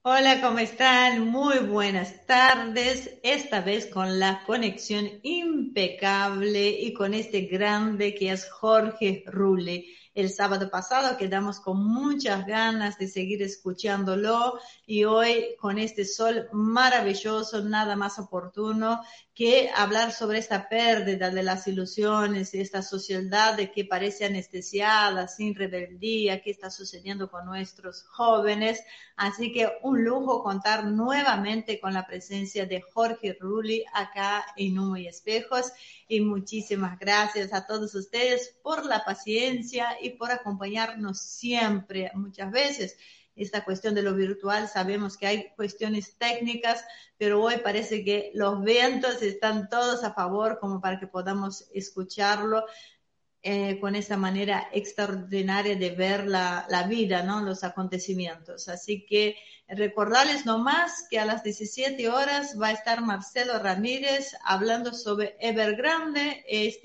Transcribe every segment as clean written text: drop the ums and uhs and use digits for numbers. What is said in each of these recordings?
Hola, ¿cómo están? Muy buenas tardes. Esta vez con la conexión impecable y con este grande que es Jorge Rulli. El sábado pasado quedamos con muchas ganas de seguir escuchándolo y hoy con este sol maravilloso, nada más oportuno que hablar sobre esta pérdida de las ilusiones y esta sociedad de que parece anestesiada, sin rebeldía, qué está sucediendo con nuestros jóvenes. Así que un lujo contar nuevamente con la presencia de Jorge Rulli acá en Humo y Espejos. Y muchísimas gracias a todos ustedes por la paciencia y por acompañarnos siempre, muchas veces. Esta cuestión de lo virtual, sabemos que hay cuestiones técnicas, pero hoy parece que los vientos están todos a favor como para que podamos escucharlo con esa manera extraordinaria de ver la vida, ¿no? Los acontecimientos. Así que recordarles nomás que a las 17 horas va a estar Marcelo Ramírez hablando sobre Evergrande,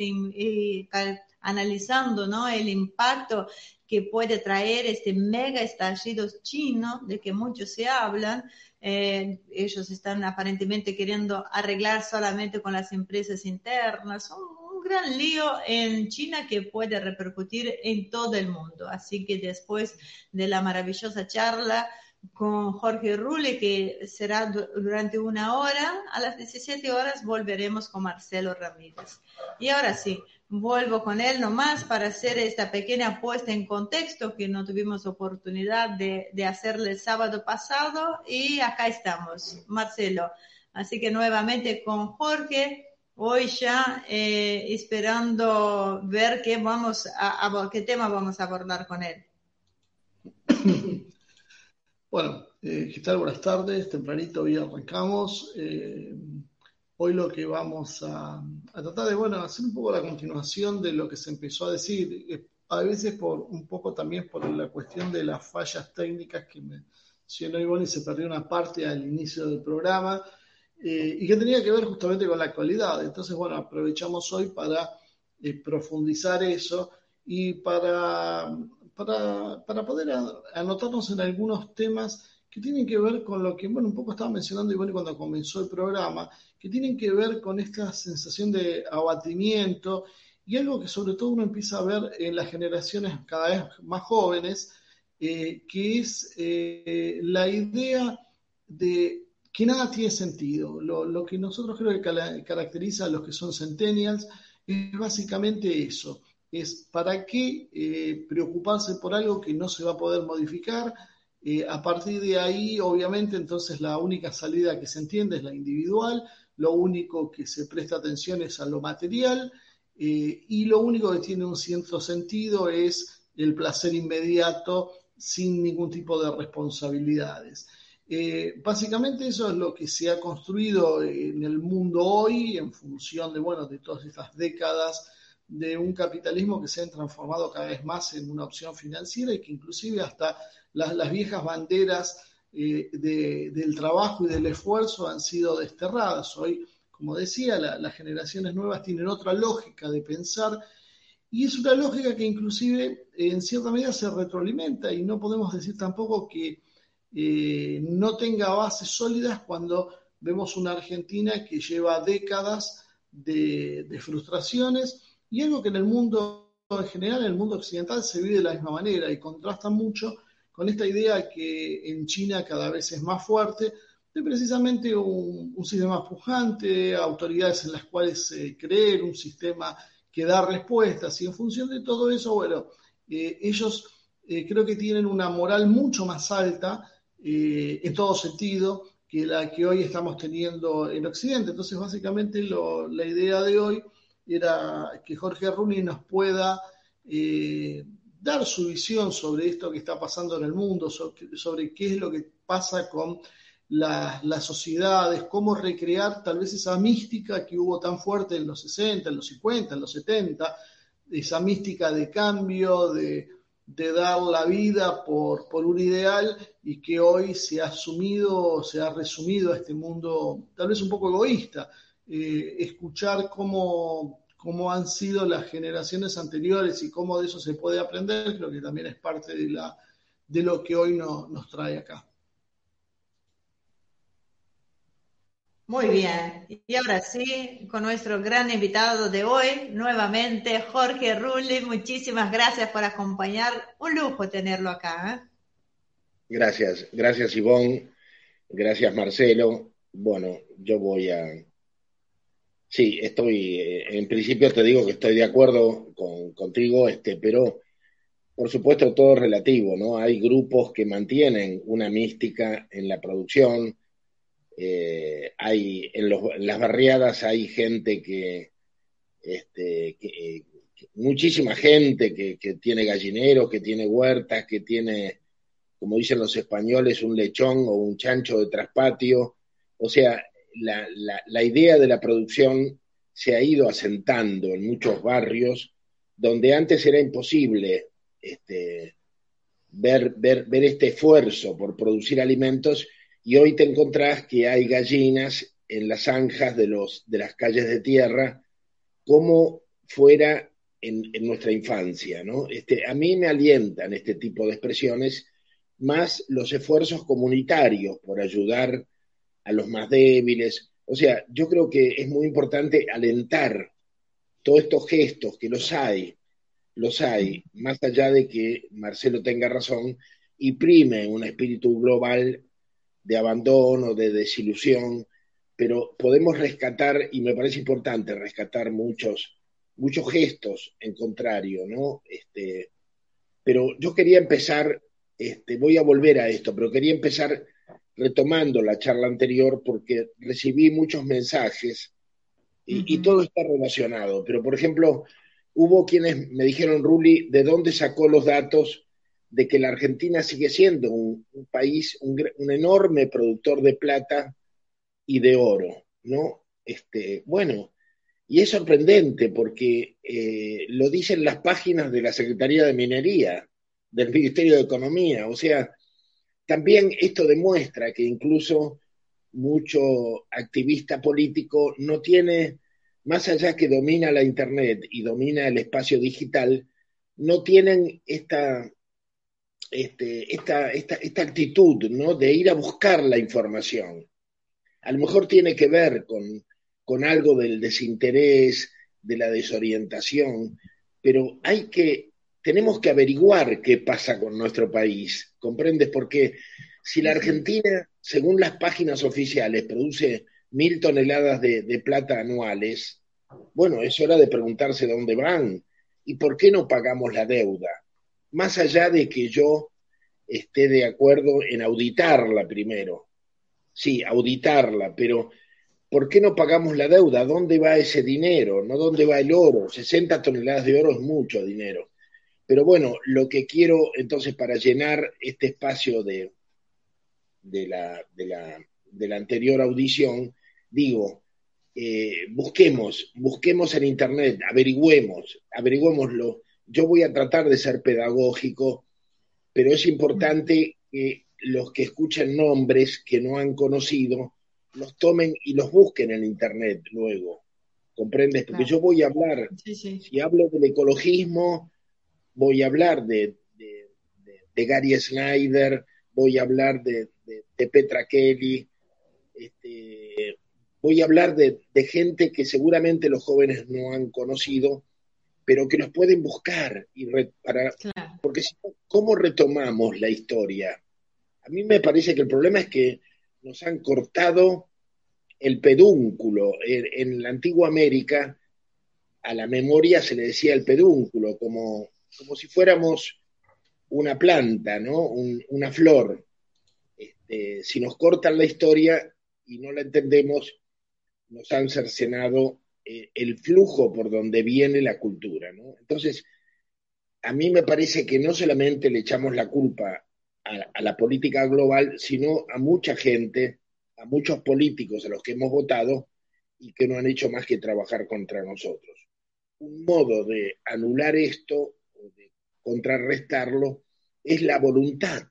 analizando, ¿no? El impacto que puede traer este mega estallido chino de que muchos se hablan. Ellos están aparentemente queriendo arreglar solamente con las empresas internas, un gran lío en China que puede repercutir en todo el mundo. Así que después de la maravillosa charla con Jorge Rulli, que será durante una hora, a las 17 horas volveremos con Marcelo Ramírez. Y ahora sí, vuelvo con él nomás para hacer esta pequeña puesta en contexto que no tuvimos oportunidad de hacerle el sábado pasado y acá estamos, Marcelo. Así que nuevamente con Jorge, hoy ya esperando ver qué tema vamos a abordar con él. Bueno, ¿qué tal? Buenas tardes. Tempranito hoy arrancamos. Hoy lo que vamos a tratar de, hacer un poco la continuación de lo que se empezó a decir. A veces un poco también por la cuestión de las fallas técnicas que mencionó Ivonne y se perdió una parte al inicio del programa y que tenía que ver justamente con la actualidad. Entonces, aprovechamos hoy para profundizar eso y para poder anotarnos en algunos temas que tienen que ver con lo que, un poco estaba mencionando Ivonne cuando comenzó el programa, que tienen que ver con esta sensación de abatimiento y algo que sobre todo uno empieza a ver en las generaciones cada vez más jóvenes, que es la idea de que nada tiene sentido. Lo que nosotros creo que caracteriza a los que son centennials es básicamente eso. Es para qué preocuparse por algo que no se va a poder modificar. A partir de ahí, obviamente, entonces la única salida que se entiende es la individual, lo único que se presta atención es a lo material y lo único que tiene un cierto sentido es el placer inmediato sin ningún tipo de responsabilidades. Básicamente eso es lo que se ha construido en el mundo hoy en función de todas estas décadas de un capitalismo que se ha transformado cada vez más en una opción financiera y que inclusive hasta las viejas banderas del trabajo y del esfuerzo han sido desterradas. Hoy, como decía, las generaciones nuevas tienen otra lógica de pensar y es una lógica que inclusive en cierta medida se retroalimenta y no podemos decir tampoco que no tenga bases sólidas cuando vemos una Argentina que lleva décadas de frustraciones y algo que en el mundo en general, en el mundo occidental, se vive de la misma manera y contrasta mucho con esta idea que en China cada vez es más fuerte de precisamente un sistema pujante, autoridades en las cuales creer, un sistema que da respuestas y en función de todo eso, ellos creo que tienen una moral mucho más alta en todo sentido que la que hoy estamos teniendo en Occidente. Entonces, básicamente la idea de hoy era que Jorge Rulli nos pueda dar su visión sobre esto que está pasando en el mundo, sobre qué es lo que pasa con las sociedades, cómo recrear tal vez esa mística que hubo tan fuerte en los 60, en los 50, en los 70, esa mística de cambio, de dar la vida por un ideal y que hoy se ha resumido a este mundo tal vez un poco egoísta. Escuchar cómo han sido las generaciones anteriores y cómo de eso se puede aprender, creo que también es parte de lo que hoy nos trae acá. Muy bien. Y ahora sí, con nuestro gran invitado de hoy, nuevamente Jorge Rulli. Muchísimas gracias por acompañar. Un lujo tenerlo acá, ¿eh? Gracias, gracias Ivonne, gracias Marcelo. Bueno, yo voy a... Sí, estoy, en principio te digo que estoy de acuerdo contigo, pero por supuesto todo es relativo, ¿no? Hay grupos que mantienen una mística en la producción, en las barriadas hay gente muchísima gente que tiene gallineros, que tiene huertas, que tiene, como dicen los españoles, un lechón o un chancho de traspatio. O sea, la idea de la producción se ha ido asentando en muchos barrios donde antes era imposible este, ver este esfuerzo por producir alimentos y hoy te encontrás que hay gallinas en las zanjas de las calles de tierra como fuera en nuestra infancia, ¿no? A mí me alientan este tipo de expresiones, más los esfuerzos comunitarios por ayudar a los más débiles. O sea, yo creo que es muy importante alentar todos estos gestos, que los hay, más allá de que Marcelo tenga razón, y prime un espíritu global de abandono, de desilusión, pero podemos rescatar, y me parece importante rescatar muchos gestos en contrario, ¿no? Pero yo quería empezar, voy a volver a esto, pero quería empezar retomando la charla anterior porque recibí muchos mensajes y Ujú. todo está relacionado. Pero, por ejemplo, hubo quienes me dijeron, Ruli, ¿de dónde sacó los datos de que la Argentina sigue siendo un país, un enorme productor de plata y de oro, ¿no? Bueno, y es sorprendente porque lo dicen las páginas de la Secretaría de Minería, del Ministerio de Economía. O sea, también esto demuestra que incluso mucho activista político no tiene, más allá que domina la Internet y domina el espacio digital, no tienen esta actitud, ¿no? De ir a buscar la información. A lo mejor tiene que ver con algo del desinterés, de la desorientación, pero tenemos que averiguar qué pasa con nuestro país, ¿comprendes? Porque si la Sí, sí. Argentina, según las páginas oficiales, produce 1.000 toneladas de plata anuales, bueno, es hora de preguntarse dónde van y por qué no pagamos la deuda. Más allá de que yo esté de acuerdo en auditarla primero, sí, auditarla, pero ¿por qué no pagamos la deuda? ¿Dónde va ese dinero? ¿No? ¿Dónde va el oro? 60 toneladas de oro es mucho dinero. Pero bueno, lo que quiero entonces para llenar este espacio de, la, de, la, de la anterior audición, digo, busquemos en Internet, averigüémoslo. Yo voy a tratar de ser pedagógico, pero es importante que los que escuchen nombres que no han conocido los tomen y los busquen en Internet luego. ¿Comprendes? Porque Claro. yo voy a hablar, Sí, sí. si hablo del ecologismo, voy a hablar de Gary Snyder, voy a hablar de Petra Kelly, voy a hablar de gente que seguramente los jóvenes no han conocido, pero que los pueden buscar Claro. porque si no, ¿cómo retomamos la historia? A mí me parece que el problema es que nos han cortado el pedúnculo. En la antigua América a la memoria se le decía el pedúnculo, como si fuéramos una planta, ¿no? Una flor. Si nos cortan la historia y no la entendemos, nos han cercenado el flujo por donde viene la cultura, ¿no? Entonces, a mí me parece que no solamente le echamos la culpa a la política global, sino a mucha gente, a muchos políticos a los que hemos votado y que no han hecho más que trabajar contra nosotros. Un modo de anular esto o de contrarrestarlo es la voluntad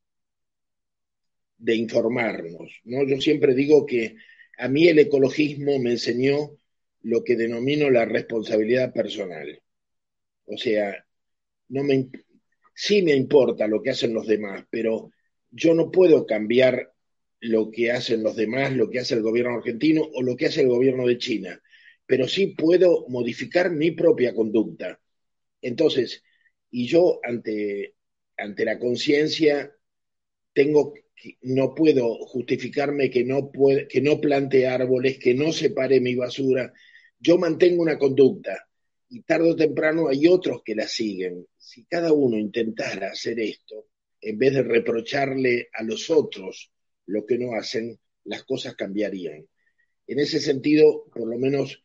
de informarnos, ¿no? Yo siempre digo que a mí el ecologismo me enseñó lo que denomino la responsabilidad personal. O sea, no me, sí me importa lo que hacen los demás, pero yo no puedo cambiar, lo que hacen los demás, lo que hace el gobierno argentino o lo que hace el gobierno de China, pero sí puedo modificar mi propia conducta. Entonces, y yo ante la conciencia no puedo justificarme que no plante árboles, que no separe mi basura. Yo mantengo una conducta y tarde o temprano hay otros que la siguen. Si cada uno intentara hacer esto, en vez de reprocharle a los otros lo que no hacen, las cosas cambiarían. En ese sentido, por lo menos,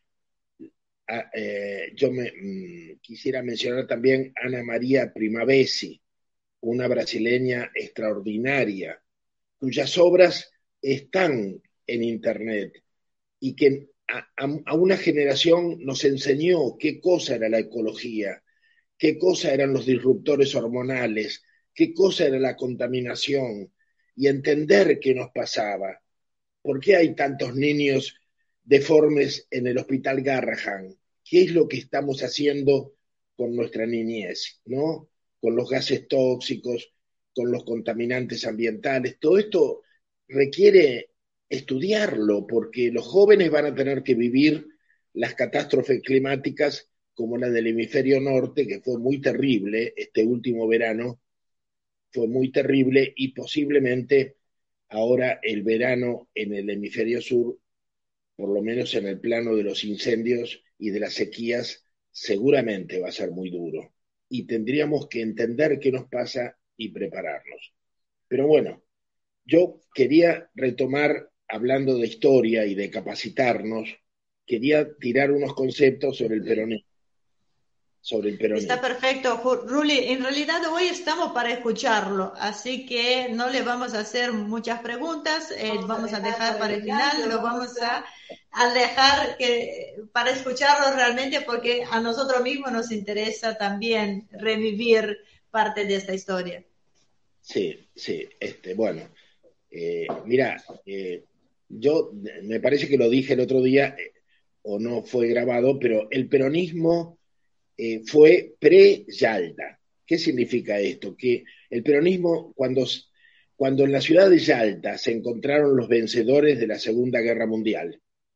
yo quisiera mencionar también a Ana María Primavesi, una brasileña extraordinaria, cuyas obras están en Internet y que a una generación nos enseñó qué cosa era la ecología, qué cosa eran los disruptores hormonales, qué cosa era la contaminación y entender qué nos pasaba. ¿Por qué hay tantos niños deformes en el Hospital Garrahan? ¿Qué es lo que estamos haciendo con nuestra niñez, ¿no? Con los gases tóxicos, con los contaminantes ambientales. Todo esto requiere estudiarlo porque los jóvenes van a tener que vivir las catástrofes climáticas como la del hemisferio norte, que fue muy terrible este último verano, fue muy terrible, y posiblemente ahora el verano en el hemisferio sur, por lo menos en el plano de los incendios y de las sequías, seguramente va a ser muy duro. Y tendríamos que entender qué nos pasa y prepararnos. Pero bueno, yo quería retomar, hablando de historia y de capacitarnos, quería tirar unos conceptos sobre el peronismo. Está perfecto, Ruli. En realidad hoy estamos para escucharlo, así que no le vamos a hacer muchas preguntas, vamos a dejar para el final, lo vamos a dejar para escucharlo realmente, porque a nosotros mismos nos interesa también revivir parte de esta historia. Sí, bueno, mira, yo me parece que lo dije el otro día, o no fue grabado, pero el peronismo fue pre-Yalta. ¿Qué significa esto? Que el peronismo, cuando en la ciudad de Yalta se encontraron los vencedores de la Segunda Guerra Mundial,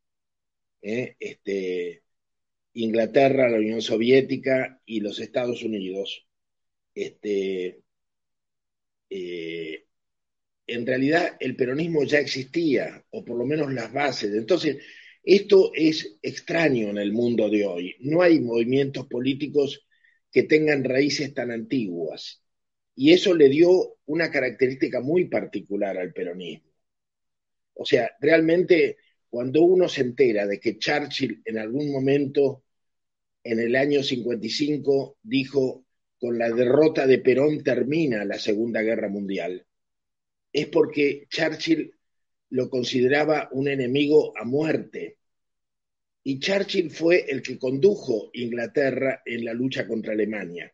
Inglaterra, la Unión Soviética y los Estados Unidos, en realidad el peronismo ya existía, o por lo menos las bases. Entonces, esto es extraño en el mundo de hoy. No hay movimientos políticos que tengan raíces tan antiguas. Y eso le dio una característica muy particular al peronismo. O sea, realmente cuando uno se entera de que Churchill en algún momento, en el año 55, dijo: con la derrota de Perón termina la Segunda Guerra Mundial, es porque Churchill lo consideraba un enemigo a muerte. Y Churchill fue el que condujo Inglaterra en la lucha contra Alemania.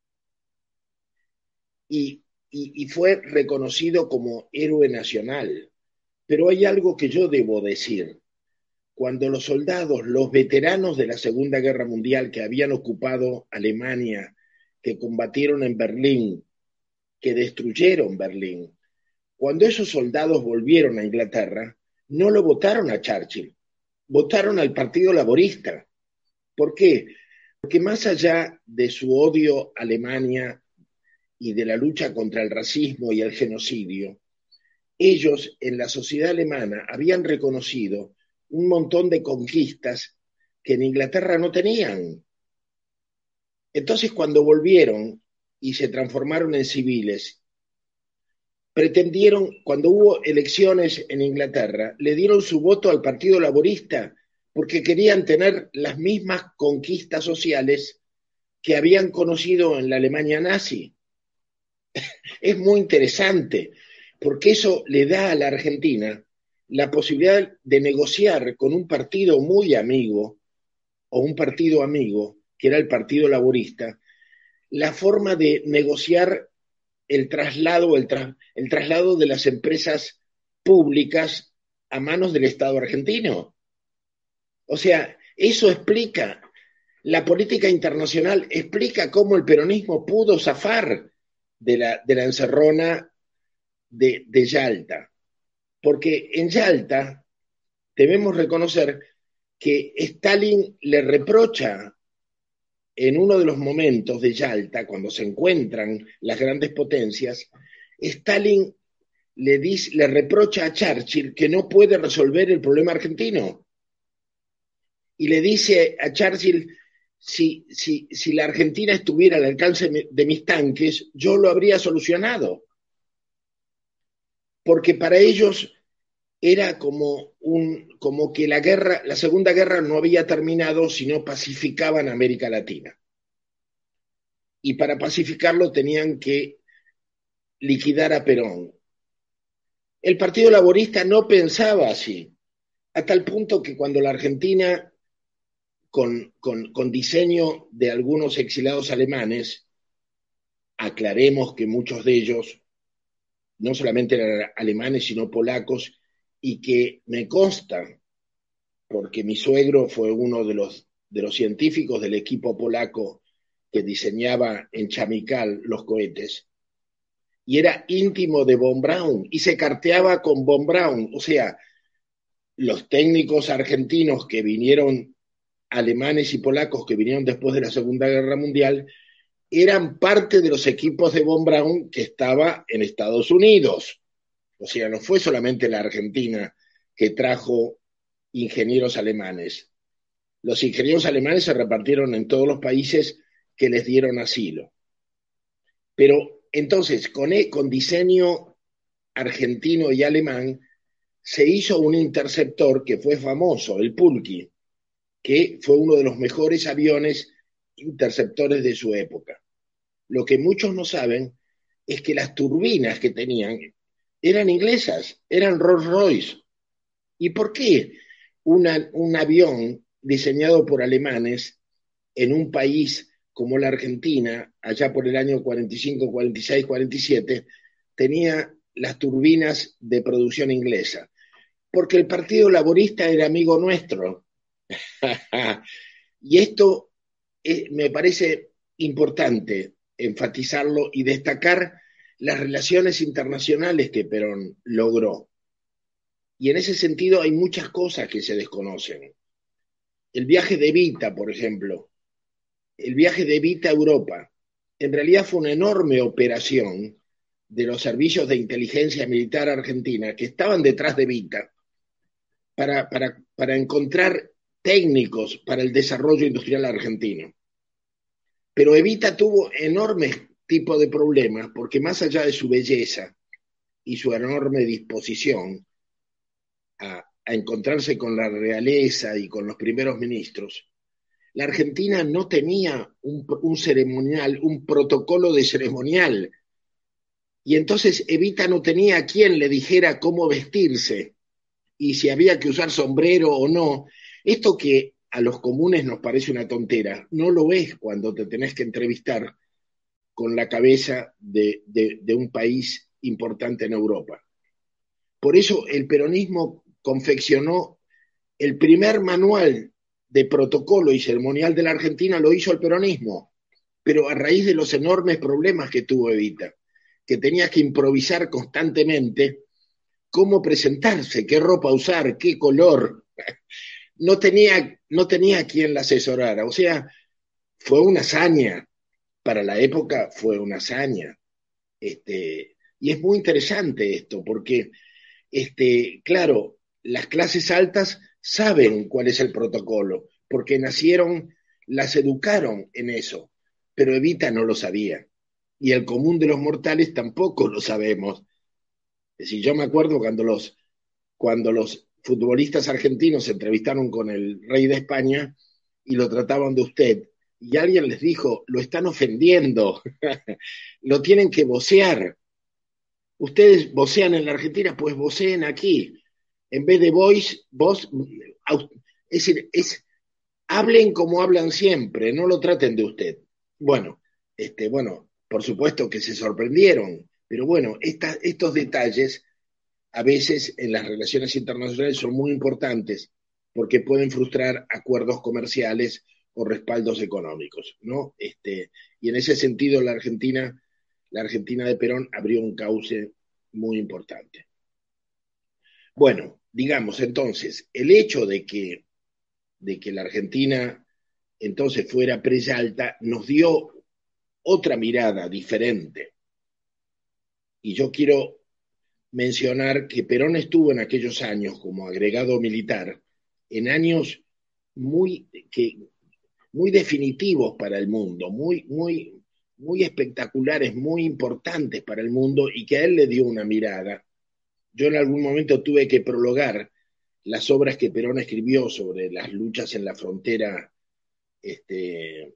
Y fue reconocido como héroe nacional. Pero hay algo que yo debo decir. Cuando los soldados, los veteranos de la Segunda Guerra Mundial que habían ocupado Alemania, que combatieron en Berlín, que destruyeron Berlín, cuando esos soldados volvieron a Inglaterra, no lo votaron a Churchill, votaron al Partido Laborista. ¿Por qué? Porque más allá de su odio a Alemania y de la lucha contra el racismo y el genocidio, ellos en la sociedad alemana habían reconocido un montón de conquistas que en Inglaterra no tenían. Entonces, cuando volvieron y se transformaron en civiles, pretendieron, cuando hubo elecciones en Inglaterra, le dieron su voto al Partido Laborista porque querían tener las mismas conquistas sociales que habían conocido en la Alemania nazi. Es muy interesante, porque eso le da a la Argentina la posibilidad de negociar con un partido muy amigo, o un partido amigo, que era el Partido Laborista, la forma de negociar el traslado de las empresas públicas a manos del Estado argentino. O sea, eso explica, la política internacional explica cómo el peronismo pudo zafar de la encerrona de Yalta. porque en Yalta debemos reconocer que Stalin le reprocha en uno de los momentos de Yalta, cuando se encuentran las grandes potencias, Stalin le reprocha a Churchill que no puede resolver el problema argentino. Y le dice a Churchill, si la Argentina estuviera al alcance de mis tanques, yo lo habría solucionado. Porque para ellos era como que la Segunda Guerra no había terminado si no pacificaban América Latina. Y para pacificarlo tenían que liquidar a Perón. El Partido Laborista no pensaba así, a tal punto que cuando la Argentina, con diseño de algunos exiliados alemanes, aclaremos que muchos de ellos no solamente eran alemanes, sino polacos, y que me consta, porque mi suegro fue uno de los científicos del equipo polaco que diseñaba en Chamical los cohetes, y era íntimo de von Braun, y se carteaba con von Braun. O sea, los técnicos argentinos que vinieron, alemanes y polacos que vinieron después de la Segunda Guerra Mundial, eran parte de los equipos de von Braun que estaba en Estados Unidos. O sea, no fue solamente la Argentina que trajo ingenieros alemanes. Los ingenieros alemanes se repartieron en todos los países que les dieron asilo. Pero entonces, con diseño argentino y alemán, se hizo un interceptor que fue famoso, el Pulky, que fue uno de los mejores aviones interceptores de su época. Lo que muchos no saben es que las turbinas que tenían eran inglesas, eran Rolls-Royce. ¿Y por qué un avión diseñado por alemanes en un país como la Argentina, allá por el año 45, 46, 47, tenía las turbinas de producción inglesa? Porque el Partido Laborista era amigo nuestro. Y esto me parece importante enfatizarlo y destacar las relaciones internacionales que Perón logró. Y en ese sentido hay muchas cosas que se desconocen. El viaje de Evita, por ejemplo, el viaje de Evita a Europa, en realidad fue una enorme operación de los servicios de inteligencia militar argentina que estaban detrás de Evita para encontrar técnicos para el desarrollo industrial argentino. Pero Evita tuvo enormes tipos de problemas porque más allá de su belleza y su enorme disposición a encontrarse con la realeza y con los primeros ministros, la Argentina no tenía un ceremonial, un protocolo de ceremonial. Y entonces Evita no tenía a quien le dijera cómo vestirse y si había que usar sombrero o no. Esto que a los comunes nos parece una tontera, no lo es cuando te tenés que entrevistar con la cabeza de un país importante en Europa. Por eso el peronismo confeccionó el primer manual de protocolo y ceremonial de la Argentina, lo hizo el peronismo, pero a raíz de los enormes problemas que tuvo Evita, que tenía que improvisar constantemente cómo presentarse, qué ropa usar, qué color. No tenía quien la asesorara. O sea, fue una hazaña. Para la época fue una hazaña. Y es muy interesante esto, porque, claro, las clases altas saben cuál es el protocolo, porque nacieron, las educaron en eso, pero Evita no lo sabía. Y el común de los mortales tampoco lo sabemos. Es decir, yo me acuerdo cuando los futbolistas argentinos se entrevistaron con el rey de España y lo trataban de usted, y alguien les dijo, lo están ofendiendo, lo tienen que vocear. Ustedes vocean en la Argentina, pues voceen aquí. En vez de vos, es decir, hablen como hablan siempre, no lo traten de usted. Bueno, por supuesto que se sorprendieron, pero bueno, estos detalles a veces en las relaciones internacionales son muy importantes porque pueden frustrar acuerdos comerciales o respaldos económicos, ¿no? Y en ese sentido la Argentina de Perón abrió un cauce muy importante. Bueno, digamos entonces, el hecho de que la Argentina entonces fuera presa alta nos dio otra mirada diferente. Y yo quiero mencionar que Perón estuvo en aquellos años como agregado militar, en años muy, que, muy definitivos para el mundo, muy espectaculares, muy importantes para el mundo y que a él le dio una mirada. Yo en algún momento tuve que prologar las obras que Perón escribió sobre las luchas en la frontera este,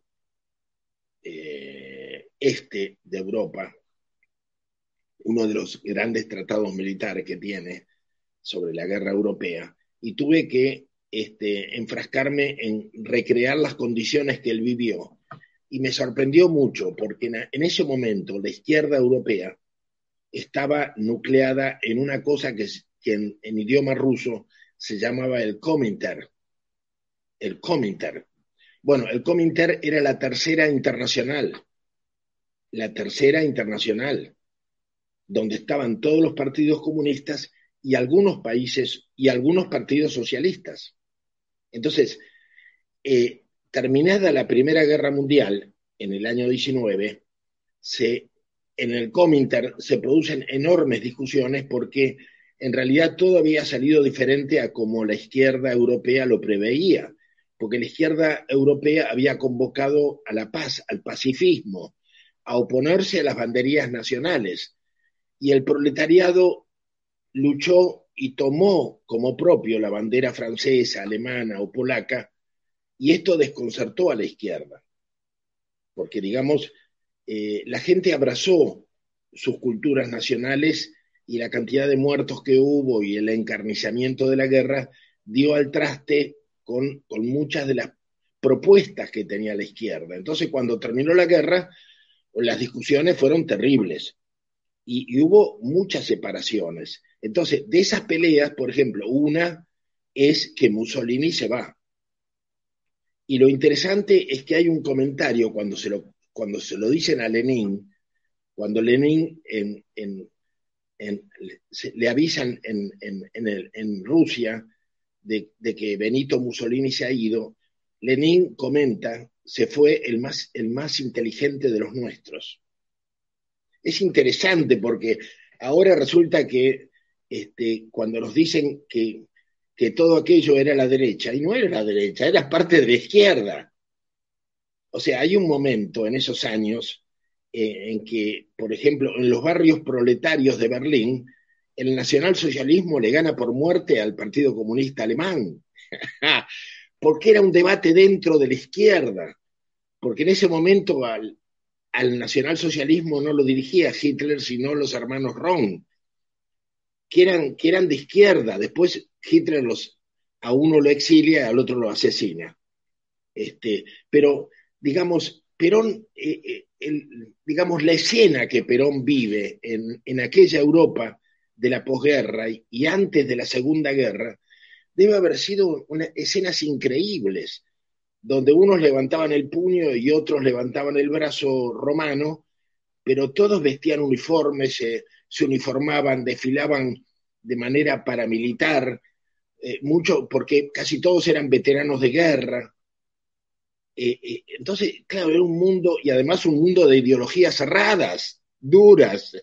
este de Europa, uno de los grandes tratados militares que tiene sobre la guerra europea, y tuve que enfrascarme en recrear las condiciones que él vivió. Y me sorprendió mucho, porque en ese momento la izquierda europea estaba nucleada en una cosa que en idioma ruso se llamaba el Kominter. El Kominter. Bueno, el Kominter era la tercera internacional, donde estaban todos los partidos comunistas y algunos países y algunos partidos socialistas. Entonces, terminada la Primera Guerra Mundial, en el año 19, en el Kominter se producen enormes discusiones porque en realidad todo había salido diferente a como la izquierda europea lo preveía, porque la izquierda europea había convocado a la paz, al pacifismo, a oponerse a las banderías nacionales, y el proletariado luchó y tomó como propio la bandera francesa, alemana o polaca, y esto desconcertó a la izquierda, porque digamos, la gente abrazó sus culturas nacionales y la cantidad de muertos que hubo y el encarnizamiento de la guerra dio al traste con muchas de las propuestas que tenía la izquierda. Entonces, cuando terminó la guerra, las discusiones fueron terribles y hubo muchas separaciones. Entonces, de esas peleas, por ejemplo, una es que Mussolini se va. Y lo interesante es que hay un comentario cuando se lo dicen a Lenin, cuando Lenin le avisan en Rusia de que Benito Mussolini se ha ido, Lenin comenta, se fue el más inteligente de los nuestros. Es interesante porque ahora resulta que cuando nos dicen que todo aquello era la derecha, y no era la derecha, era parte de la izquierda. O sea, hay un momento en esos años en que, por ejemplo, en los barrios proletarios de Berlín, el nacionalsocialismo le gana por muerte al Partido Comunista Alemán, porque era un debate dentro de la izquierda, porque en ese momento al nacionalsocialismo no lo dirigía Hitler, sino los hermanos Ron, que eran de izquierda. Después Hitler a uno lo exilia y al otro lo asesina. Pero, digamos, Perón, digamos, la escena que Perón vive en aquella Europa de la posguerra y antes de la Segunda Guerra, debe haber sido escenas increíbles, donde unos levantaban el puño y otros levantaban el brazo romano, pero todos vestían uniformes, se uniformaban, desfilaban de manera paramilitar, mucho, porque casi todos eran veteranos de guerra. Entonces, claro, era un mundo, y además un mundo de ideologías cerradas, duras.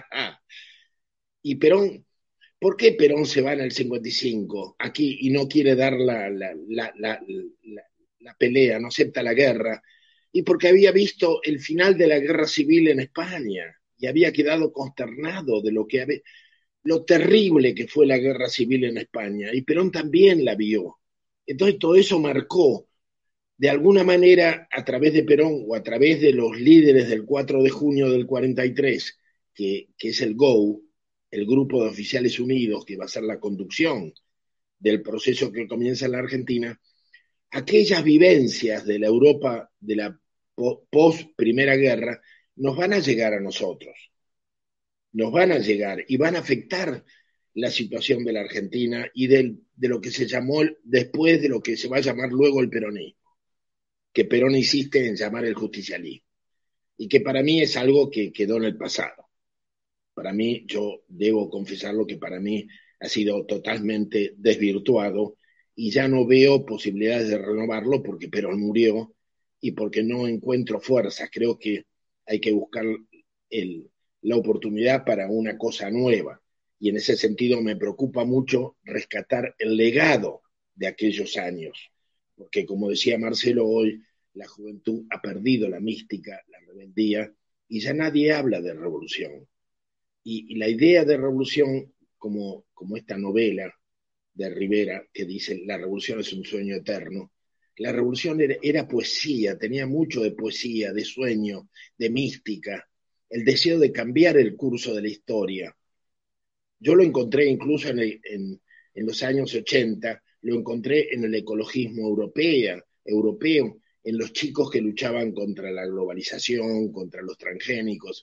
Y Perón, ¿por qué Perón se va en el 55 aquí y no quiere dar la pelea, no acepta la guerra? Y porque había visto el final de la guerra civil en España y había quedado consternado de lo terrible que fue la guerra civil en España. Y Perón también la vio. Entonces todo eso marcó, de alguna manera, a través de Perón o a través de los líderes del 4 de junio del 43, que es el GO, el Grupo de Oficiales Unidos, que va a ser la conducción del proceso que comienza en la Argentina, aquellas vivencias de la Europa de la post-Primera Guerra nos van a llegar a nosotros, nos van a llegar y van a afectar la situación de la Argentina y de lo que se llamó después de lo que se va a llamar luego el peronismo, que Perón insiste en llamar el justicialismo, y que para mí es algo que quedó en el pasado. Para mí, yo debo confesarlo, que para mí ha sido totalmente desvirtuado y ya no veo posibilidades de renovarlo porque Perón murió y porque no encuentro fuerzas. Creo que hay que buscar la oportunidad para una cosa nueva. Y en ese sentido me preocupa mucho rescatar el legado de aquellos años, porque como decía Marcelo hoy, la juventud ha perdido la mística, la rebeldía, y ya nadie habla de revolución. Y la idea de revolución, como esta novela de Rivera, que dice la revolución es un sueño eterno, la revolución era poesía, tenía mucho de poesía, de sueño, de mística, el deseo de cambiar el curso de la historia. Yo lo encontré incluso en los años 80, lo encontré en el ecologismo europeo, en los chicos que luchaban contra la globalización, contra los transgénicos.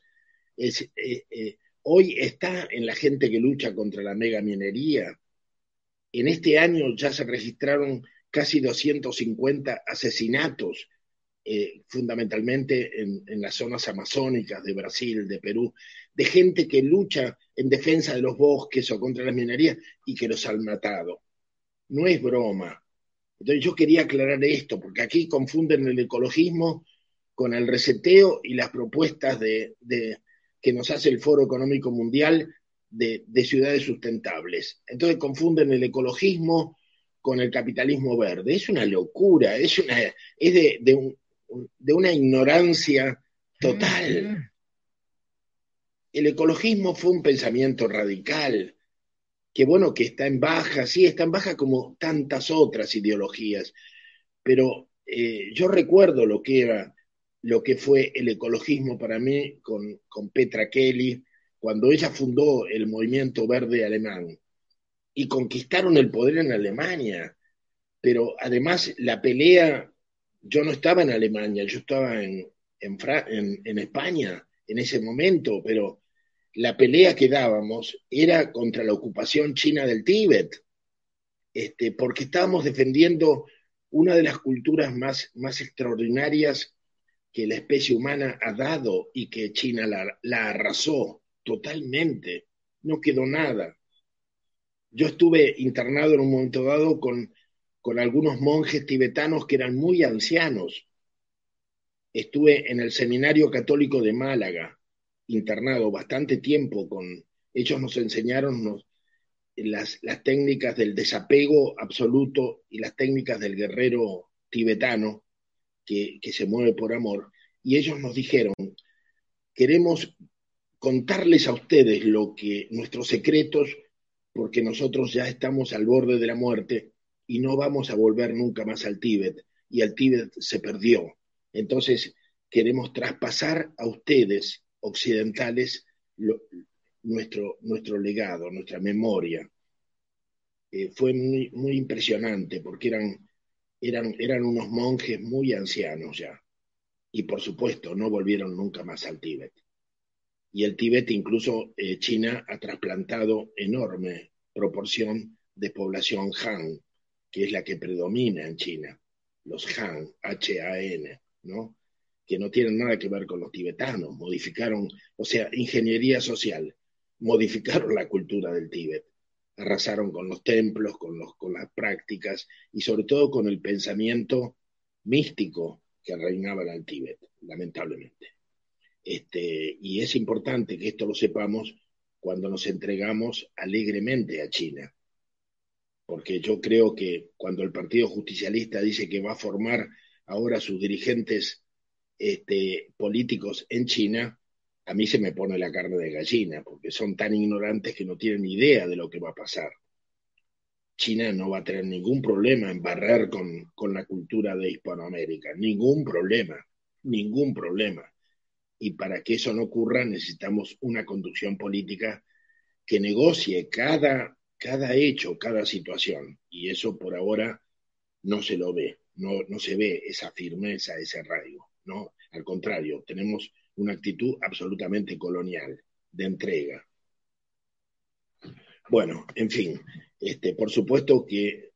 Hoy está en la gente que lucha contra la megaminería. En este año ya se registraron casi 250 asesinatos, fundamentalmente en las zonas amazónicas de Brasil, de Perú, de gente que lucha en defensa de los bosques o contra las minerías y que los han matado. No es broma. Entonces yo quería aclarar esto, porque aquí confunden el ecologismo con el reseteo y las propuestas que nos hace el Foro Económico Mundial de ciudades sustentables. Entonces confunden el ecologismo con el capitalismo verde. Es una locura, es de una ignorancia total. El ecologismo fue un pensamiento radical, que bueno, que está en baja, sí, está en baja como tantas otras ideologías, pero yo recuerdo lo que fue el ecologismo para mí con Petra Kelly, cuando ella fundó el movimiento verde alemán y conquistaron el poder en Alemania, pero además la pelea, yo no estaba en Alemania, yo estaba en España en ese momento, pero la pelea que dábamos era contra la ocupación china del Tíbet, porque estábamos defendiendo una de las culturas más extraordinarias que la especie humana ha dado y que China la arrasó totalmente, no quedó nada. Yo estuve internado en un momento dado con algunos monjes tibetanos que eran muy ancianos. Estuve en el Seminario Católico de Málaga, internado bastante tiempo con ellos, nos enseñaron las técnicas del desapego absoluto y las técnicas del guerrero tibetano que se mueve por amor. Y ellos nos dijeron, queremos contarles a ustedes nuestros secretos, porque nosotros ya estamos al borde de la muerte y no vamos a volver nunca más al Tíbet, y el Tíbet se perdió. Entonces, queremos traspasar a ustedes, occidentales, nuestro legado, nuestra memoria. Fue muy, muy impresionante, porque eran unos monjes muy ancianos ya, y por supuesto no volvieron nunca más al Tíbet. Y el Tíbet, incluso China ha trasplantado enorme proporción de población Han, que es la que predomina en China, los Han, H-A-N, ¿no? Que no tienen nada que ver con los tibetanos, modificaron, o sea, ingeniería social, modificaron la cultura del Tíbet, arrasaron con los templos, con las prácticas y sobre todo con el pensamiento místico que reinaba en el Tíbet, lamentablemente. Y es importante que esto lo sepamos cuando nos entregamos alegremente a China, porque yo creo que cuando el Partido Justicialista dice que va a formar ahora sus dirigentes políticos en China, a mí se me pone la carne de gallina, porque son tan ignorantes que no tienen idea de lo que va a pasar. China no va a tener ningún problema en barrer con la cultura de Hispanoamérica, ningún problema, ningún problema. Y para que eso no ocurra necesitamos una conducción política que negocie cada hecho, cada situación. Y eso por ahora no se lo ve, no se ve esa firmeza, ese arraigo, ¿no? Al contrario, tenemos una actitud absolutamente colonial, de entrega. Bueno, en fin, por supuesto que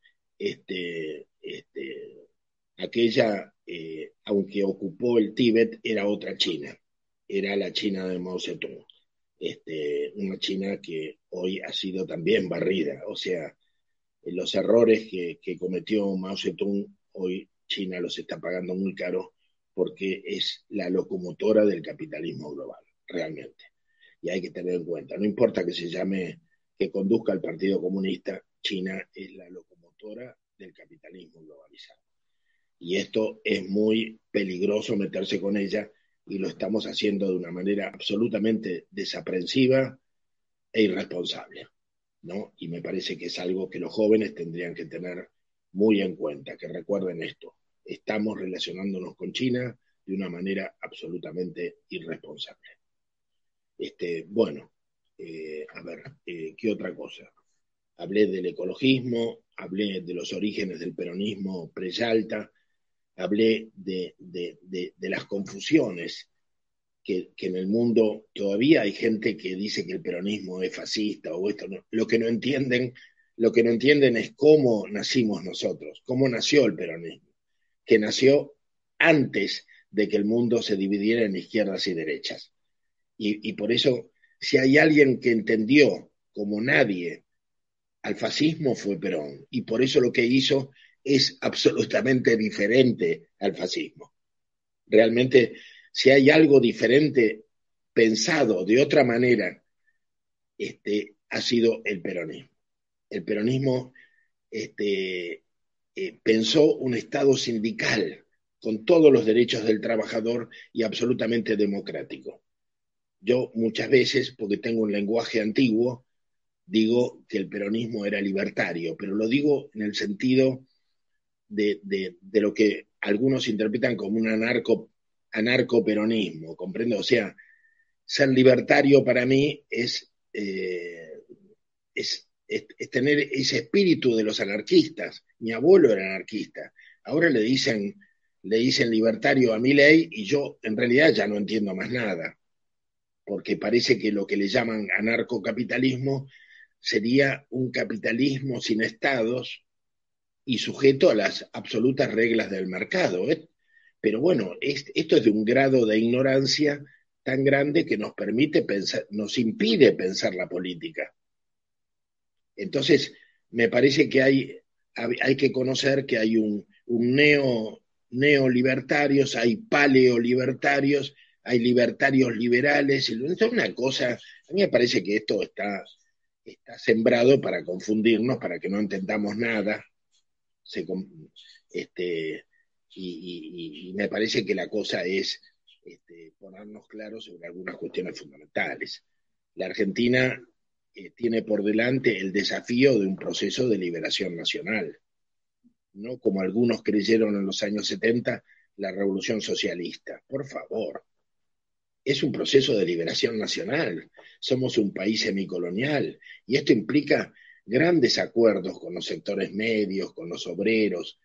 aquella, aunque ocupó el Tíbet, era otra China, era la China de Mao Zedong. una China que hoy ha sido también barrida. O sea, los errores que cometió Mao Zedong, hoy China los está pagando muy caro porque es la locomotora del capitalismo global, realmente. Y hay que tener en cuenta, no importa que se llame, que conduzca el Partido Comunista, China es la locomotora del capitalismo globalizado. Y esto es muy peligroso meterse con ella y lo estamos haciendo de una manera absolutamente desaprensiva e irresponsable, ¿no? Y me parece que es algo que los jóvenes tendrían que tener muy en cuenta, que recuerden esto, estamos relacionándonos con China de una manera absolutamente irresponsable. Bueno, a ver, ¿qué otra cosa? Hablé del ecologismo, hablé de los orígenes del peronismo pre-Yalta, hablé de las confusiones que en el mundo todavía hay gente que dice que el peronismo es fascista o esto. No. Lo que no entienden es cómo nacimos nosotros, cómo nació el peronismo, que nació antes de que el mundo se dividiera en izquierdas y derechas. Y por eso, si hay alguien que entendió como nadie al fascismo, fue Perón. Y por eso lo que hizo es absolutamente diferente al fascismo. Realmente, si hay algo diferente, pensado de otra manera, ha sido el peronismo. El peronismo pensó un Estado sindical con todos los derechos del trabajador y absolutamente democrático. Yo muchas veces, porque tengo un lenguaje antiguo, digo que el peronismo era libertario, pero lo digo en el sentido de lo que algunos interpretan como un anarcoperonismo, ¿comprendo? O sea, ser libertario para mí es tener ese espíritu de los anarquistas. Mi abuelo era anarquista. Ahora le dicen libertario a Milei y yo en realidad ya no entiendo más nada, porque parece que lo que le llaman anarcocapitalismo sería un capitalismo sin estados y sujeto a las absolutas reglas del mercado. Pero bueno, esto es de un grado de ignorancia tan grande que nos permite pensar, nos impide pensar la política. Entonces, me parece que hay que conocer que hay un neolibertarios, hay paleolibertarios, hay libertarios liberales. Esto es una cosa, a mí me parece que esto está sembrado para confundirnos, para que no entendamos nada. Y me parece que la cosa es ponernos claros sobre algunas cuestiones fundamentales. La Argentina tiene por delante el desafío de un proceso de liberación nacional, no como algunos creyeron en los años 70, la revolución socialista. Por favor, es un proceso de liberación nacional. Somos un país semicolonial y esto implica grandes acuerdos con los sectores medios, con los obreros,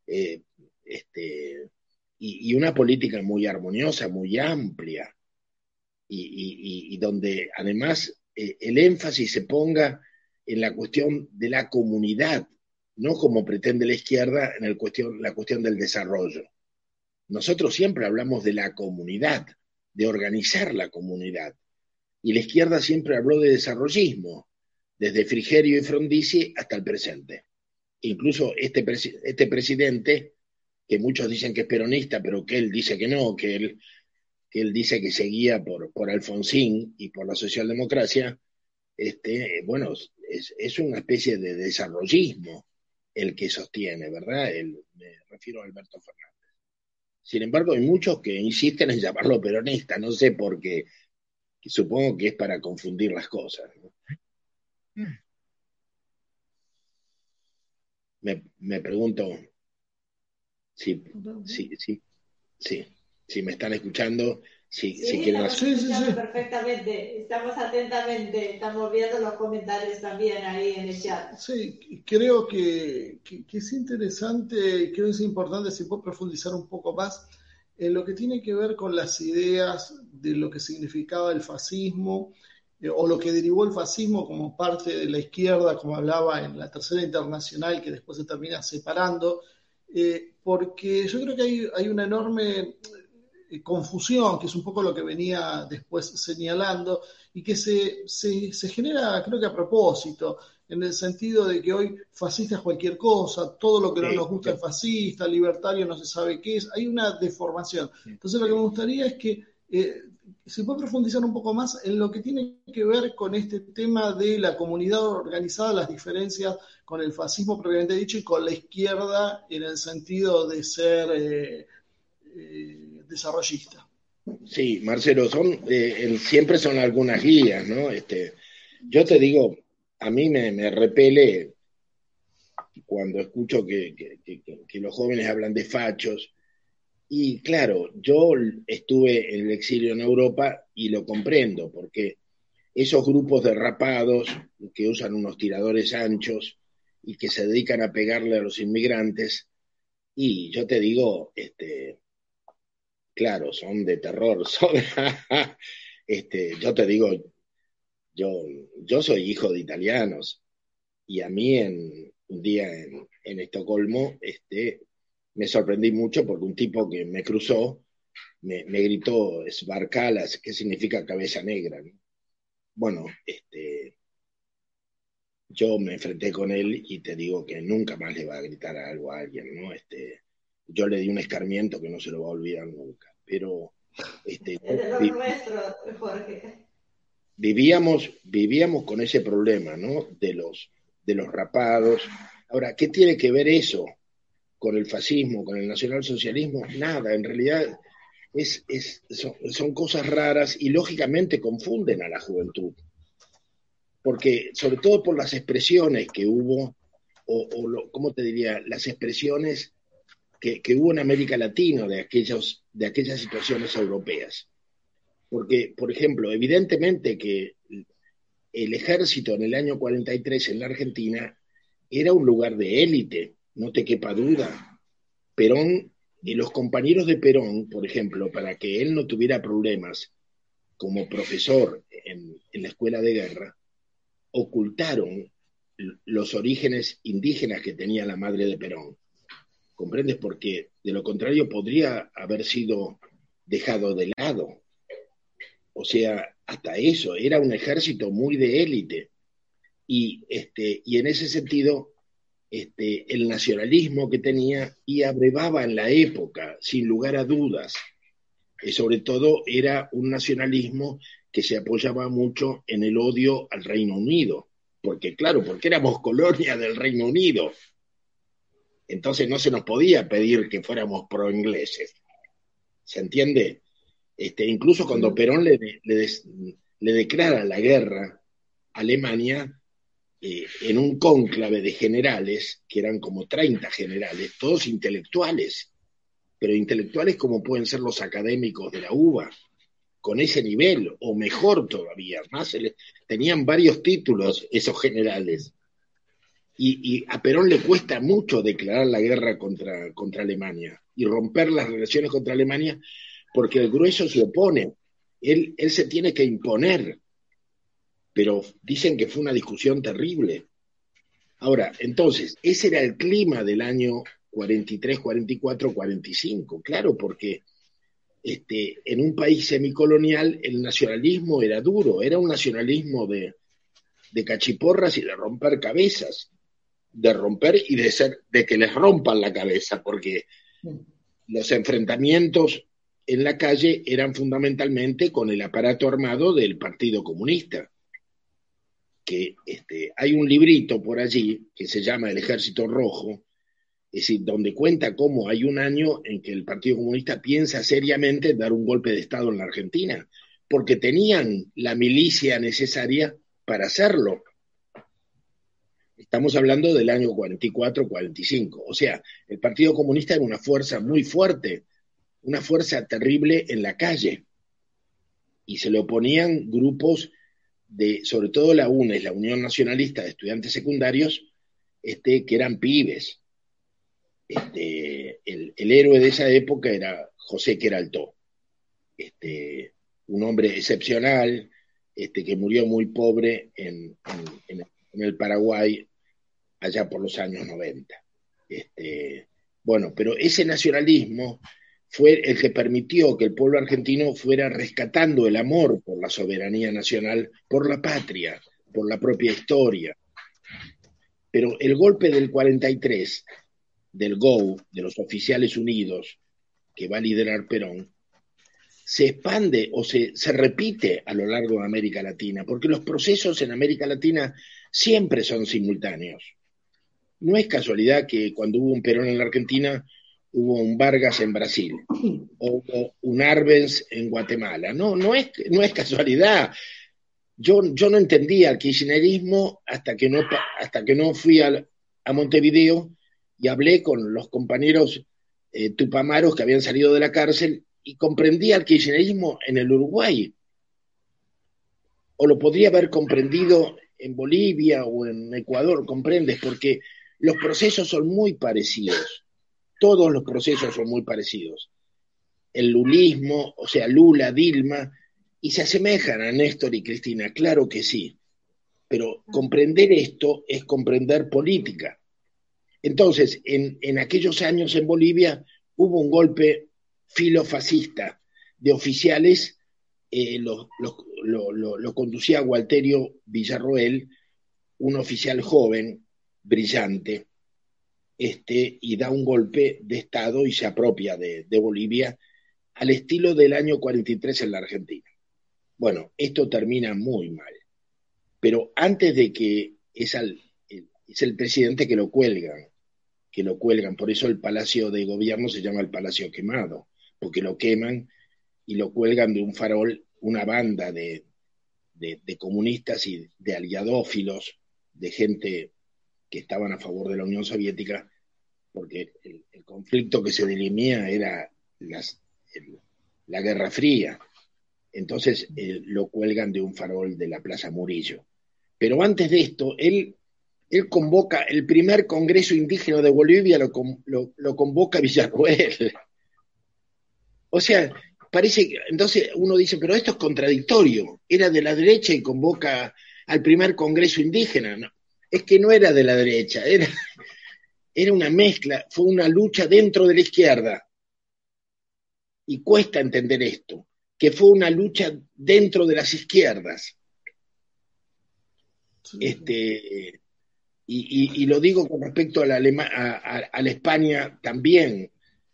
y una política muy armoniosa, muy amplia, y donde además el énfasis se ponga en la cuestión de la comunidad, no como pretende la izquierda en la cuestión del desarrollo. Nosotros siempre hablamos de la comunidad, de organizar la comunidad, y la izquierda siempre habló de desarrollismo, desde Frigerio y Frondizi hasta el presente. Incluso este presidente, que muchos dicen que es peronista, pero que él dice que no, que él dice que seguía por Alfonsín y por la socialdemocracia, bueno, es una especie de desarrollismo el que sostiene, ¿verdad? Me refiero a Alberto Fernández. Sin embargo, hay muchos que insisten en llamarlo peronista, no sé por qué, supongo que es para confundir las cosas, ¿no? Me pregunto si me están escuchando, si quieren hacer... Sí. Perfectamente, estamos atentamente, estamos viendo los comentarios también ahí en el chat. Sí, creo que es interesante, creo que es importante si puedo profundizar un poco más en lo que tiene que ver con las ideas de lo que significaba el fascismo, o lo que derivó el fascismo como parte de la izquierda, como hablaba en la Tercera Internacional, que después se termina separando, porque yo creo que hay una enorme... confusión, que es un poco lo que venía después señalando, y que se genera, creo que a propósito, en el sentido de que hoy fascista es cualquier cosa, todo lo que no nos gusta es fascista, libertario no se sabe qué es, hay una deformación. Entonces lo que me gustaría es que se puede profundizar un poco más en lo que tiene que ver con este tema de la comunidad organizada, las diferencias con el fascismo propiamente dicho y con la izquierda en el sentido de ser desarrollista. Sí, Marcelo, siempre son algunas guías, ¿no? Yo te digo, a mí me repele cuando escucho que los jóvenes hablan de fachos. Y claro, yo estuve en el exilio en Europa y lo comprendo, porque esos grupos de rapados que usan unos tiradores anchos y que se dedican a pegarle a los inmigrantes, y yo te digo, claro, son de terror. Yo te digo, yo soy hijo de italianos y a mí un día en Estocolmo me sorprendí mucho porque un tipo que me cruzó me gritó Svarcalas, que significa cabeza negra, ¿no? Bueno, yo me enfrenté con él y te digo que nunca más le va a gritar algo a alguien, ¿no? Yo le di un escarmiento que no se lo va a olvidar nunca, pero Es de los nuestros, Jorge. vivíamos con ese problema, ¿no? De los rapados. Ahora, ¿qué tiene que ver eso con el fascismo, con el nacionalsocialismo? Nada, en realidad son cosas raras y lógicamente confunden a la juventud, porque sobre todo por las expresiones que hubo, ¿cómo te diría? Las expresiones que hubo en América Latina de aquellas situaciones europeas. Porque, por ejemplo, evidentemente que el ejército en el año 43 en la Argentina era un lugar de élite, no te quepa duda. Perón y los compañeros de Perón, por ejemplo, para que él no tuviera problemas como profesor en la escuela de guerra, ocultaron los orígenes indígenas que tenía la madre de Perón. ¿Comprendes? Porque de lo contrario podría haber sido dejado de lado. O sea, hasta eso, era un ejército muy de élite. Y en ese sentido, el nacionalismo que tenía y abrevaba en la época, sin lugar a dudas. Sobre todo era un nacionalismo que se apoyaba mucho en el odio al Reino Unido. Porque claro, porque éramos colonia del Reino Unido. Entonces no se nos podía pedir que fuéramos pro-ingleses. ¿Se entiende? Incluso cuando Perón le declara la guerra a Alemania, en un cónclave de generales, que eran como 30 generales, todos intelectuales, pero intelectuales como pueden ser los académicos de la UBA, con ese nivel, o mejor todavía, más tenían varios títulos esos generales. Y a Perón le cuesta mucho declarar la guerra contra Alemania y romper las relaciones contra Alemania porque el grueso se opone. Él se tiene que imponer, pero dicen que fue una discusión terrible. Ahora, entonces, ese era el clima del año 43, 44, 45, claro, porque en un país semicolonial el nacionalismo era duro, era un nacionalismo de cachiporras y de romper cabezas, de romper y de que les rompan la cabeza, porque los enfrentamientos en la calle eran fundamentalmente con el aparato armado del Partido Comunista. Que hay un librito por allí que se llama El Ejército Rojo, es decir, donde cuenta cómo hay un año en que el Partido Comunista piensa seriamente dar un golpe de Estado en la Argentina, porque tenían la milicia necesaria para hacerlo. Estamos hablando del año 44-45. O sea, el Partido Comunista era una fuerza muy fuerte, una fuerza terrible en la calle. Y se le oponían grupos sobre todo la UNES, la Unión Nacionalista de Estudiantes Secundarios, que eran pibes. El héroe de esa época era José Queraltó, un hombre excepcional, que murió muy pobre en el Paraguay allá por los años 90. Bueno, pero ese nacionalismo fue el que permitió que el pueblo argentino fuera rescatando el amor por la soberanía nacional, por la patria, por la propia historia. Pero el golpe del 43, del GO, de los oficiales unidos, que va a liderar Perón, se expande o se repite a lo largo de América Latina, porque los procesos en América Latina siempre son simultáneos. No es casualidad que cuando hubo un Perón en la Argentina, hubo un Vargas en Brasil, o hubo un Arbenz en Guatemala. No es casualidad. Yo no entendía el kirchnerismo hasta que no fui a Montevideo y hablé con los compañeros tupamaros que habían salido de la cárcel y comprendía el kirchnerismo en el Uruguay. O lo podría haber comprendido en Bolivia o en Ecuador, comprendes, porque los procesos son muy parecidos. Todos los procesos son muy parecidos. El lulismo, o sea, Lula, Dilma, y se asemejan a Néstor y Cristina, claro que sí. Pero comprender esto es comprender política. Entonces, en aquellos años en Bolivia hubo un golpe filofascista de oficiales, lo conducía Gualterio Villarroel, un oficial joven, brillante, y da un golpe de Estado y se apropia de Bolivia al estilo del año 43 en la Argentina. Bueno, esto termina muy mal, pero antes de que es el presidente que lo cuelgan, por eso el Palacio de Gobierno se llama el Palacio Quemado, porque lo queman y lo cuelgan de un farol una banda de comunistas y de aliadófilos, de gente que estaban a favor de la Unión Soviética, porque el conflicto que se dirimía era la Guerra Fría. Entonces lo cuelgan de un farol de la Plaza Murillo. Pero antes de esto, él convoca el primer Congreso Indígena de Bolivia, lo convoca Villarroel. O sea, parece que entonces uno dice, pero esto es contradictorio. Era de la derecha y convoca al primer Congreso Indígena. No, es que no era de la derecha, era una mezcla, fue una lucha dentro de la izquierda. Y cuesta entender esto, que fue una lucha dentro de las izquierdas. Y lo digo con respecto a la España también.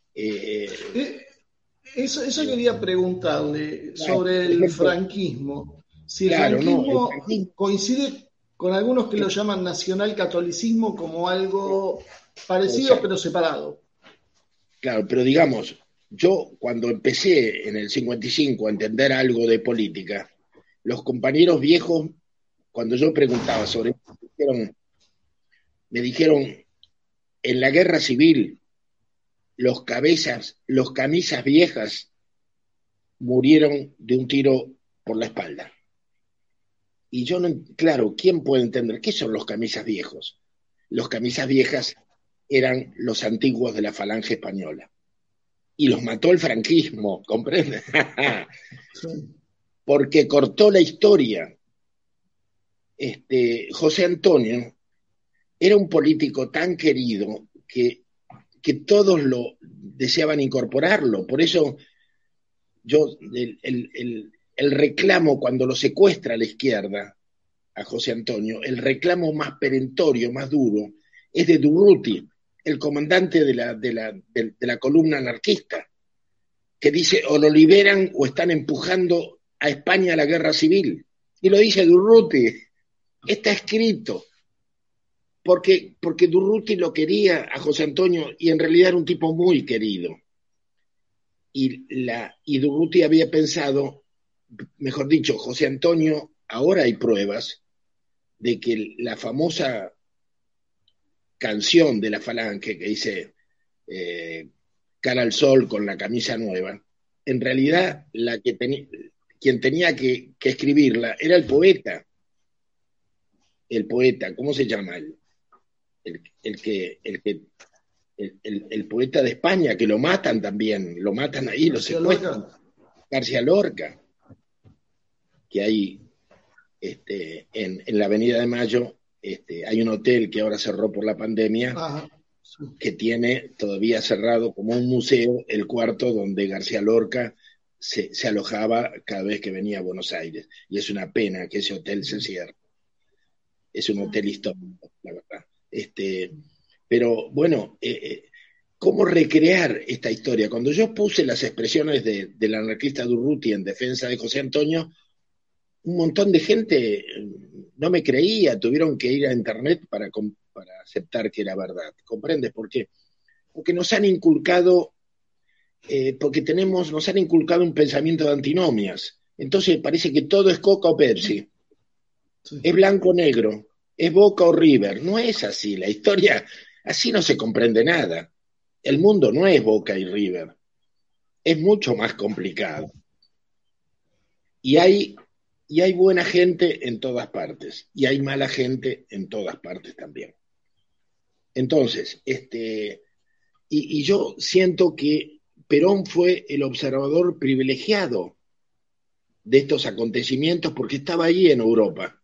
Eso quería preguntarle sobre el franquismo. Si el franquismo coincide con algunos que lo llaman nacionalcatolicismo como algo parecido pero separado. Claro, pero digamos, yo cuando empecé en el 55 a entender algo de política, los compañeros viejos, cuando yo preguntaba sobre esto, me dijeron, en la guerra civil, los camisas viejas murieron de un tiro por la espalda. Y yo no, claro, ¿quién puede entender qué son los camisas viejos? Los camisas viejas eran los antiguos de la falange española. Y los mató el franquismo, ¿comprende? Porque cortó la historia. José Antonio era un político tan querido que todos lo deseaban incorporarlo. Por eso yo, el reclamo cuando lo secuestra a la izquierda, a José Antonio, el reclamo más perentorio, más duro, es de Durruti, el comandante de la columna anarquista, que dice o lo liberan o están empujando a España a la guerra civil. Y lo dice Durruti, está escrito. Porque Durruti lo quería a José Antonio y en realidad era un tipo muy querido. Y Durruti había pensado, mejor dicho, José Antonio, ahora hay pruebas de que la famosa canción de la Falange que dice cara al sol con la camisa nueva, en realidad quien tenía que escribirla era el poeta. El poeta, ¿cómo se llama? El poeta de España, que lo matan también, lo matan ahí, lo secuestran. García Lorca, que hay en la Avenida de Mayo, hay un hotel que ahora cerró por la pandemia. Ajá. que tiene todavía cerrado como un museo el cuarto donde García Lorca se alojaba cada vez que venía a Buenos Aires. Y es una pena que ese hotel se cierre. Es un hotel histórico, la verdad. Pero bueno, ¿cómo recrear esta historia? Cuando yo puse las expresiones del anarquista Durruti en defensa de José Antonio, un montón de gente no me creía, tuvieron que ir a internet para aceptar que era verdad. ¿Comprendes por qué? Porque nos han inculcado, nos han inculcado un pensamiento de antinomias. Entonces parece que todo es Coca o Pepsi. Sí. Es blanco o negro, es Boca o River. No es así, la historia, así no se comprende nada. El mundo no es Boca y River, es mucho más complicado. Y hay buena gente en todas partes, y hay mala gente en todas partes también. Entonces, y yo siento que Perón fue el observador privilegiado de estos acontecimientos porque estaba ahí en Europa.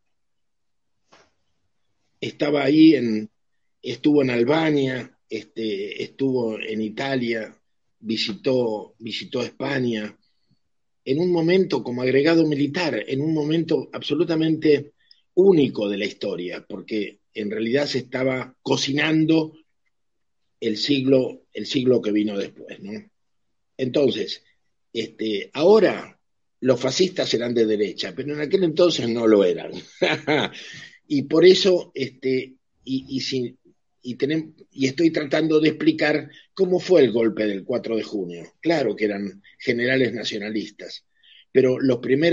Estaba ahí, estuvo en Albania, estuvo en Italia, visitó España, en un momento como agregado militar, en un momento absolutamente único de la historia, porque en realidad se estaba cocinando el siglo que vino después, ¿no? Entonces, ahora los fascistas eran de derecha, pero en aquel entonces no lo eran. Y por eso, y estoy tratando de explicar cómo fue el golpe del 4 de junio. Claro que eran generales nacionalistas, pero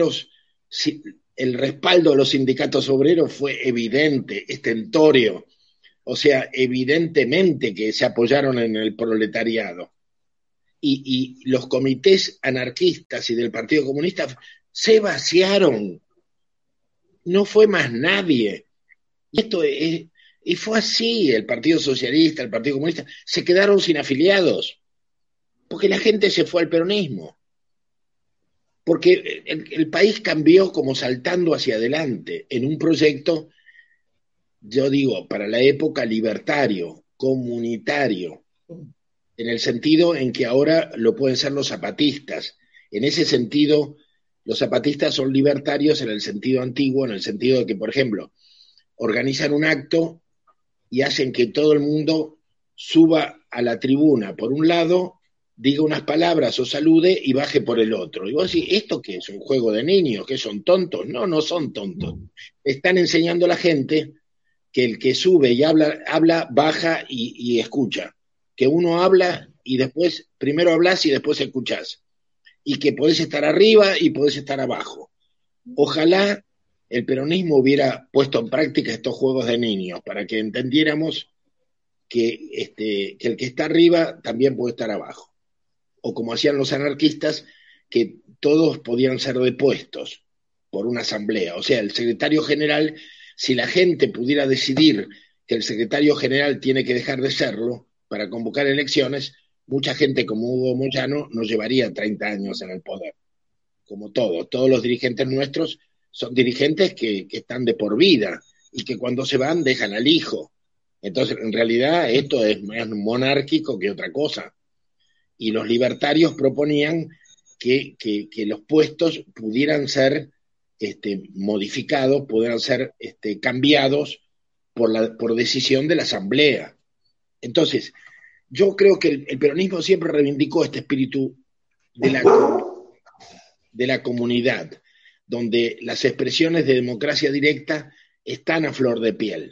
el respaldo a los sindicatos obreros fue evidente, estentorio. O sea, evidentemente que se apoyaron en el proletariado. Y los comités anarquistas y del Partido Comunista se vaciaron. No fue más nadie. Y fue así, el Partido Socialista, el Partido Comunista, se quedaron sin afiliados, porque la gente se fue al peronismo, porque el país cambió como saltando hacia adelante, en un proyecto, yo digo, para la época libertario, comunitario, en el sentido en que ahora lo pueden ser los zapatistas. En ese sentido, los zapatistas son libertarios en el sentido antiguo, en el sentido de que, por ejemplo, organizan un acto y hacen que todo el mundo suba a la tribuna por un lado, diga unas palabras o salude y baje por el otro. Y vos decís, ¿esto qué es? ¿Un juego de niños? ¿Qué son tontos? No, no son tontos. Están enseñando a la gente que el que sube y habla baja y escucha. Que uno habla y después, primero hablas y después escuchás. Y que podés estar arriba y podés estar abajo. Ojalá el peronismo hubiera puesto en práctica estos juegos de niños para que entendiéramos que el que está arriba también puede estar abajo. O como hacían los anarquistas, que todos podían ser depuestos por una asamblea. O sea, el secretario general, si la gente pudiera decidir que el secretario general tiene que dejar de serlo para convocar elecciones, mucha gente como Hugo Moyano nos llevaría 30 años en el poder. Como todos los dirigentes nuestros son dirigentes que están de por vida y que cuando se van dejan al hijo. Entonces, en realidad, esto es más monárquico que otra cosa. Y los libertarios proponían que los puestos pudieran ser modificados, pudieran ser cambiados por decisión de la asamblea. Entonces, yo creo que el peronismo siempre reivindicó este espíritu de la comunidad, donde las expresiones de democracia directa están a flor de piel.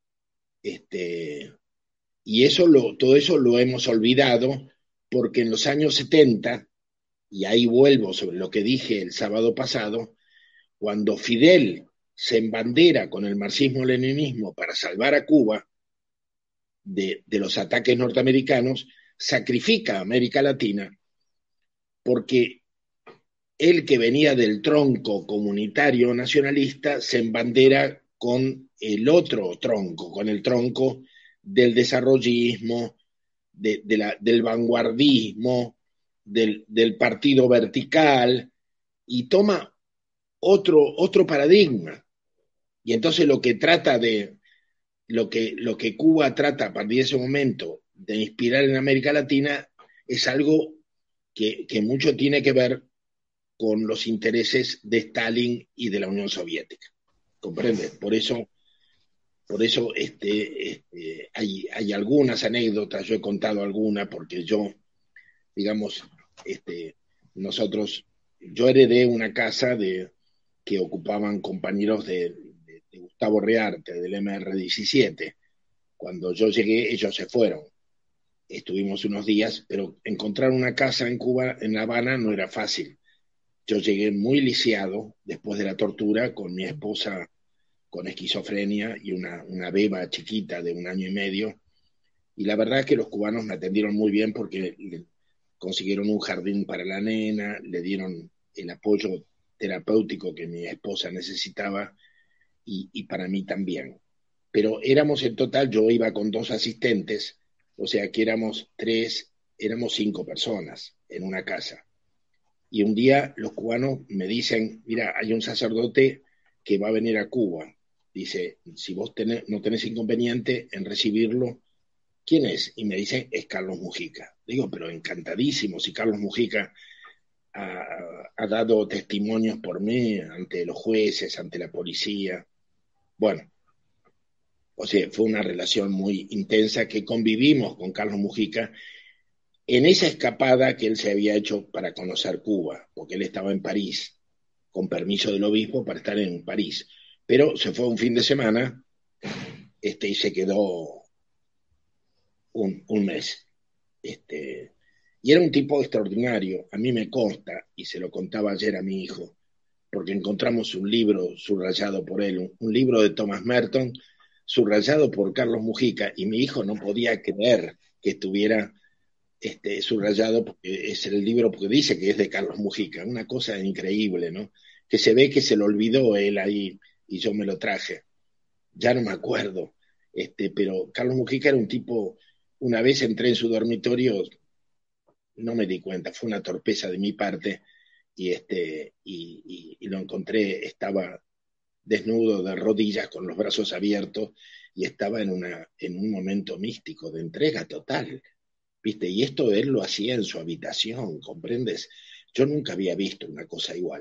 Y todo eso lo hemos olvidado porque en los años 70, y ahí vuelvo sobre lo que dije el sábado pasado, cuando Fidel se embandera con el marxismo-leninismo para salvar a Cuba de los ataques norteamericanos, sacrifica a América Latina porque él, que venía del tronco comunitario nacionalista, se embandera con el otro tronco, con el tronco del desarrollismo, del vanguardismo, del partido vertical, y toma otro paradigma. Y entonces lo que trata de lo que Cuba trata a partir de ese momento de inspirar en América Latina es algo que mucho tiene que ver con los intereses de Stalin y de la Unión Soviética. ¿Comprende? Por eso hay algunas anécdotas, yo he contado algunas, porque yo, digamos, yo heredé una casa que ocupaban compañeros de Gustavo Rearte, del MR17. Cuando yo llegué, ellos se fueron. Estuvimos unos días, pero encontrar una casa en Cuba, en La Habana, no era fácil. Yo llegué muy lisiado después de la tortura, con mi esposa con esquizofrenia y una beba chiquita de 1 año y medio. Y la verdad es que los cubanos me atendieron muy bien, porque consiguieron un jardín para la nena, le dieron el apoyo terapéutico que mi esposa necesitaba, y para mí también. Pero éramos en total, yo iba con 2 asistentes, o sea que éramos 5 personas en una casa. Y un día los cubanos me dicen, mira, hay un sacerdote que va a venir a Cuba. Dice, si vos no tenés inconveniente en recibirlo, ¿quién es? Y me dicen, es Carlos Mujica. Digo, pero encantadísimo, si Carlos Mujica ha dado testimonios por mí ante los jueces, ante la policía. Bueno, o sea, fue una relación muy intensa, que convivimos con Carlos Mujica en esa escapada que él se había hecho para conocer Cuba, porque él estaba en París, con permiso del obispo para estar en París. Pero se fue un fin de semana y se quedó un mes. Y era un tipo extraordinario. A mí me consta, y se lo contaba ayer a mi hijo, porque encontramos un libro subrayado por él, un libro de Thomas Merton, subrayado por Carlos Mujica, y mi hijo no podía creer que estuviera subrayado, porque es el libro, porque dice que es de Carlos Mujica. Una cosa increíble, ¿no? Que se ve que se lo olvidó él ahí, y yo me lo traje. Ya no me acuerdo, pero Carlos Mujica era un tipo. Una vez entré en su dormitorio, no me di cuenta, fue una torpeza de mi parte, y lo encontré, estaba desnudo, de rodillas, con los brazos abiertos, y estaba en un momento místico de entrega total, ¿viste? Y esto él lo hacía en su habitación, ¿comprendes? Yo nunca había visto una cosa igual.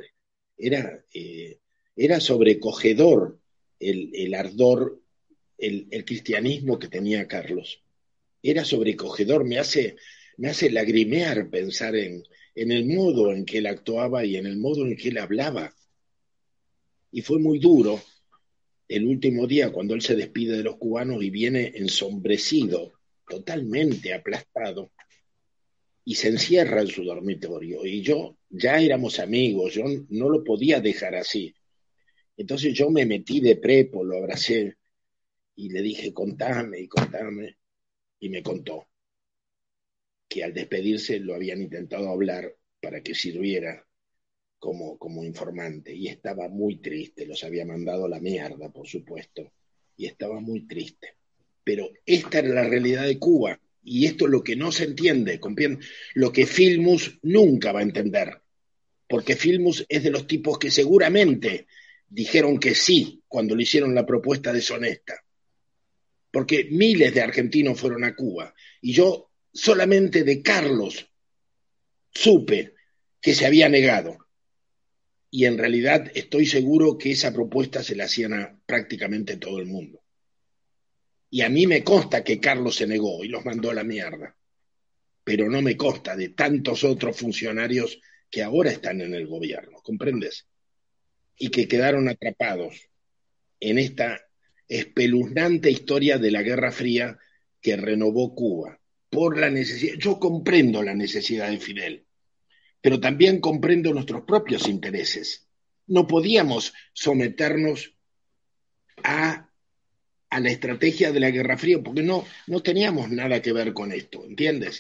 Era sobrecogedor el ardor, el cristianismo que tenía Carlos. Era sobrecogedor, me hace lagrimear pensar en el modo en que él actuaba y en el modo en que él hablaba. Y fue muy duro el último día, cuando él se despide de los cubanos y viene ensombrecido, totalmente aplastado, y se encierra en su dormitorio. Y yo, ya éramos amigos, yo no lo podía dejar así. Entonces yo me metí de prepo, lo abracé y le dije, contame, y me contó que al despedirse lo habían intentado hablar para que sirviera como informante, y estaba muy triste, los había mandado a la mierda, por supuesto, y estaba muy triste. Pero esta era la realidad de Cuba, y esto es lo que no se entiende, ¿comprende? Lo que Filmus nunca va a entender, porque Filmus es de los tipos que seguramente dijeron que sí cuando le hicieron la propuesta deshonesta, porque miles de argentinos fueron a Cuba, y yo solamente de Carlos supe que se había negado. Y en realidad estoy seguro que esa propuesta se la hacían a prácticamente todo el mundo. Y a mí me consta que Carlos se negó y los mandó a la mierda. Pero no me consta de tantos otros funcionarios que ahora están en el gobierno, ¿comprendes? Y que quedaron atrapados en esta espeluznante historia de la Guerra Fría que renovó Cuba por la necesidad. Yo comprendo la necesidad de Fidel, pero también comprendo nuestros propios intereses. No podíamos someternos a la estrategia de la Guerra Fría, porque no teníamos nada que ver con esto, ¿entiendes?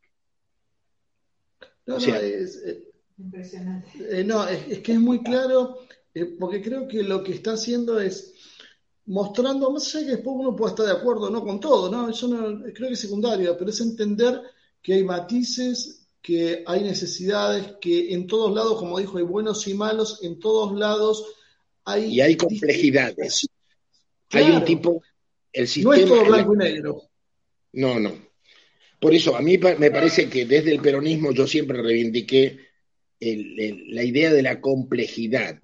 No, impresionante. No, es que es muy claro, porque creo que lo que está haciendo es mostrando, más allá de que después uno pueda estar de acuerdo no con todo, ¿no? Eso creo que es secundario, pero es entender que hay matices, que hay necesidades, que en todos lados, como dijo, hay buenos y malos, en todos lados hay... Y hay complejidades. Claro. Hay un tipo, el No es sistema... todo blanco y negro. No, no. Por eso, a mí me parece que desde el peronismo yo siempre reivindiqué la idea de la complejidad.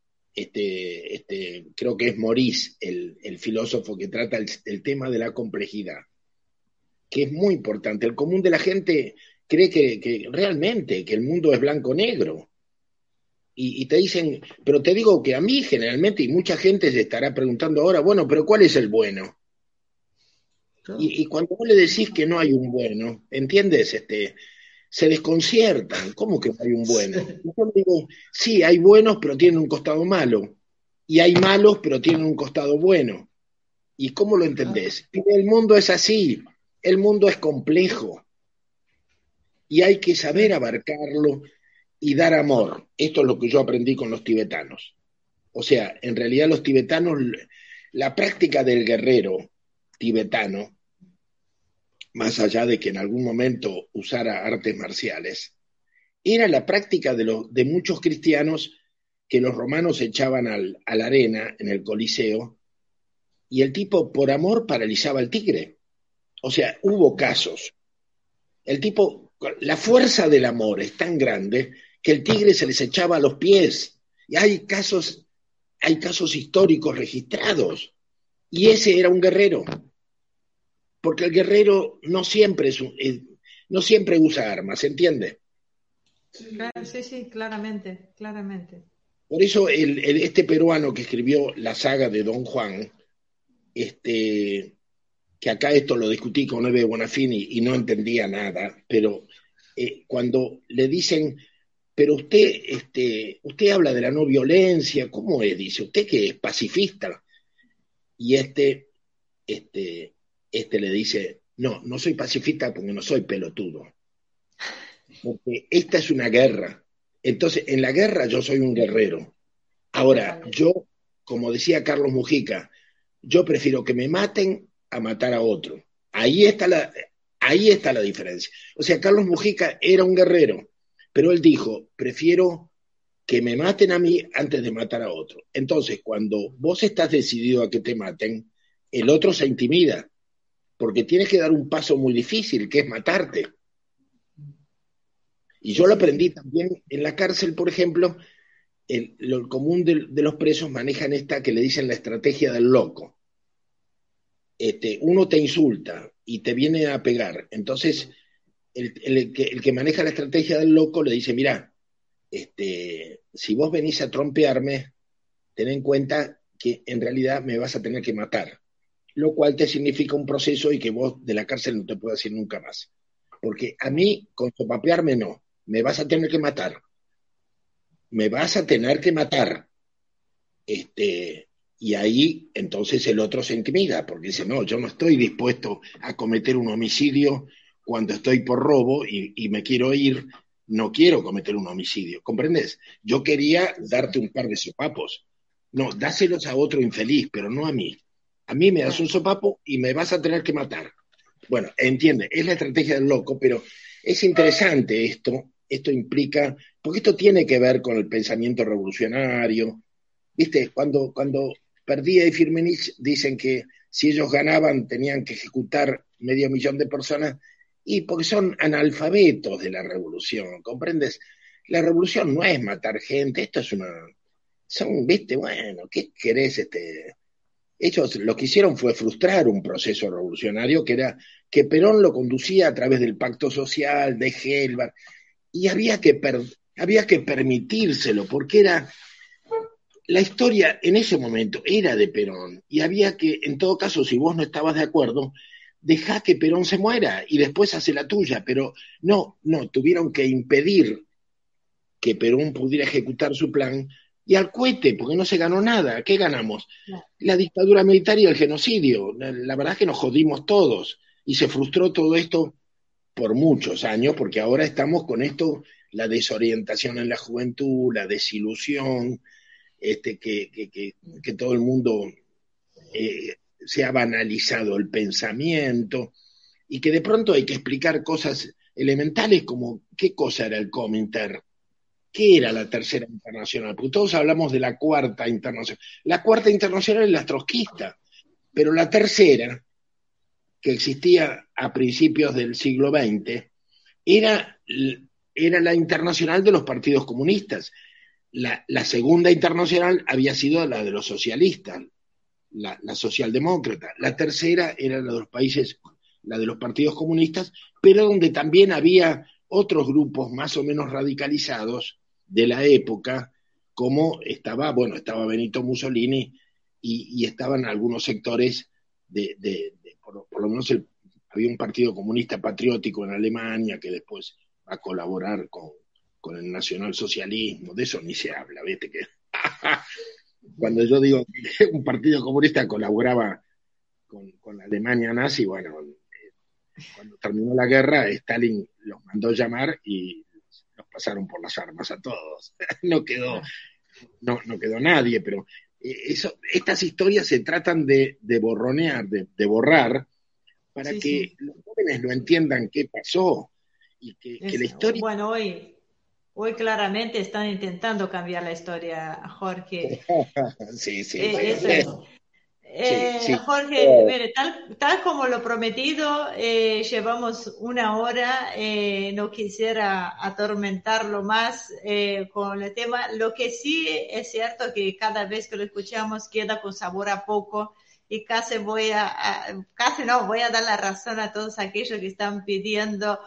Creo que es Maurice, el filósofo que trata el tema de la complejidad, que es muy importante. El común de la gente cree que realmente que el mundo es blanco-negro. Y te dicen, pero te digo que a mí generalmente, y mucha gente se estará preguntando ahora, bueno, pero ¿cuál es el bueno? Claro. Y cuando vos le decís que no hay un bueno, ¿entiendes? Se desconciertan. ¿Cómo que no hay un bueno? Sí. Y yo digo, sí, hay buenos, pero tienen un costado malo. Y hay malos, pero tienen un costado bueno. ¿Y cómo lo entendés? El mundo es así. El mundo es complejo. Y hay que saber abarcarlo y dar amor. Esto es lo que yo aprendí con los tibetanos. O sea, en realidad los tibetanos, la práctica del guerrero tibetano, más allá de que en algún momento usara artes marciales, era la práctica de muchos cristianos que los romanos echaban a la arena en el Coliseo y el tipo por amor paralizaba al tigre. O sea, hubo casos. El tipo, la fuerza del amor es tan grande que el tigre se les echaba a los pies. Y hay casos históricos registrados. Y ese era un guerrero. Porque el guerrero no siempre no siempre usa armas, ¿entiende? Sí, sí, claramente, claramente. Por eso este peruano que escribió la saga de Don Juan, que acá esto lo discutí con Eve Bonafini y no entendía nada, pero cuando le dicen, pero usted habla de la no violencia, ¿cómo es? Dice, usted que es pacifista. Y le dice, no, no soy pacifista porque no soy pelotudo. Porque esta es una guerra. Entonces, en la guerra yo soy un guerrero. Ahora, yo, como decía Carlos Mujica, yo prefiero que me maten a matar a otro. Ahí está la diferencia. O sea, Carlos Mujica era un guerrero, pero él dijo, prefiero que me maten a mí antes de matar a otro. Entonces, cuando vos estás decidido a que te maten, el otro se intimida, porque tienes que dar un paso muy difícil, que es matarte. Y yo lo aprendí también en la cárcel, por ejemplo. Lo común de los presos manejan esta que le dicen la estrategia del loco. Uno te insulta y te viene a pegar. Entonces, el que maneja la estrategia del loco le dice, mirá, si vos venís a trompearme, ten en cuenta que en realidad me vas a tener que matar. Lo cual te significa un proceso y que vos de la cárcel no te puedas ir nunca más. Porque a mí, con sopapearme no, me vas a tener que matar. Me vas a tener que matar. Y ahí entonces el otro se intimida, porque dice, no, yo no estoy dispuesto a cometer un homicidio cuando estoy por robo y me quiero ir, no quiero cometer un homicidio, ¿comprendes? Yo quería darte un par de sopapos. No, dáselos a otro infeliz, pero no a mí. A mí me das un sopapo y me vas a tener que matar. Bueno, entiende, es la estrategia del loco, pero es interesante esto implica, porque esto tiene que ver con el pensamiento revolucionario. ¿Viste? Cuando Perdía y Firmenich dicen que si ellos ganaban tenían que ejecutar 500.000 de personas, y porque son analfabetos de la revolución, ¿comprendes? La revolución no es matar gente, esto es ¿viste? Bueno, ¿qué querés? Ellos lo que hicieron fue frustrar un proceso revolucionario que era que Perón lo conducía a través del pacto social, de Gelbar, y había que permitírselo, porque la historia en ese momento era de Perón, y había que, en todo caso, si vos no estabas de acuerdo, dejá que Perón se muera y después hace la tuya, pero no, tuvieron que impedir que Perón pudiera ejecutar su plan, y al cohete, porque no se ganó nada. ¿Qué ganamos? La dictadura militar y el genocidio. La verdad es que nos jodimos todos, y se frustró todo esto por muchos años, porque ahora estamos con esto, la desorientación en la juventud, la desilusión, que todo el mundo se ha banalizado el pensamiento, y que de pronto hay que explicar cosas elementales como qué cosa era el Comintern, qué era la Tercera Internacional, porque todos hablamos de la Cuarta Internacional. La Cuarta Internacional es la trotskista, Pero la tercera, que existía a principios del siglo XX, era la internacional de los partidos comunistas. La segunda internacional había sido la de los socialistas, la socialdemócrata. La tercera era la de los países, la de los partidos comunistas, pero donde también había otros grupos más o menos radicalizados de la época, como estaba Benito Mussolini y estaban algunos sectores por lo menos había un partido comunista patriótico en Alemania que después va a colaborar con el nacionalsocialismo. De eso ni se habla, ¿viste? Que cuando yo digo que un partido comunista colaboraba con la Alemania nazi, bueno, cuando terminó la guerra, Stalin los mandó llamar y los pasaron por las armas a todos. No quedó nadie, pero estas historias se tratan de borronear, de borrar, para que los jóvenes lo entiendan qué pasó y que la historia... Bueno, hoy claramente están intentando cambiar la historia, Jorge. Sí. Jorge, mire, tal como lo prometido, llevamos una hora, no quisiera atormentarlo más con el tema. Lo que sí es cierto que cada vez que lo escuchamos queda con sabor a poco y casi voy a dar la razón a todos aquellos que están pidiendo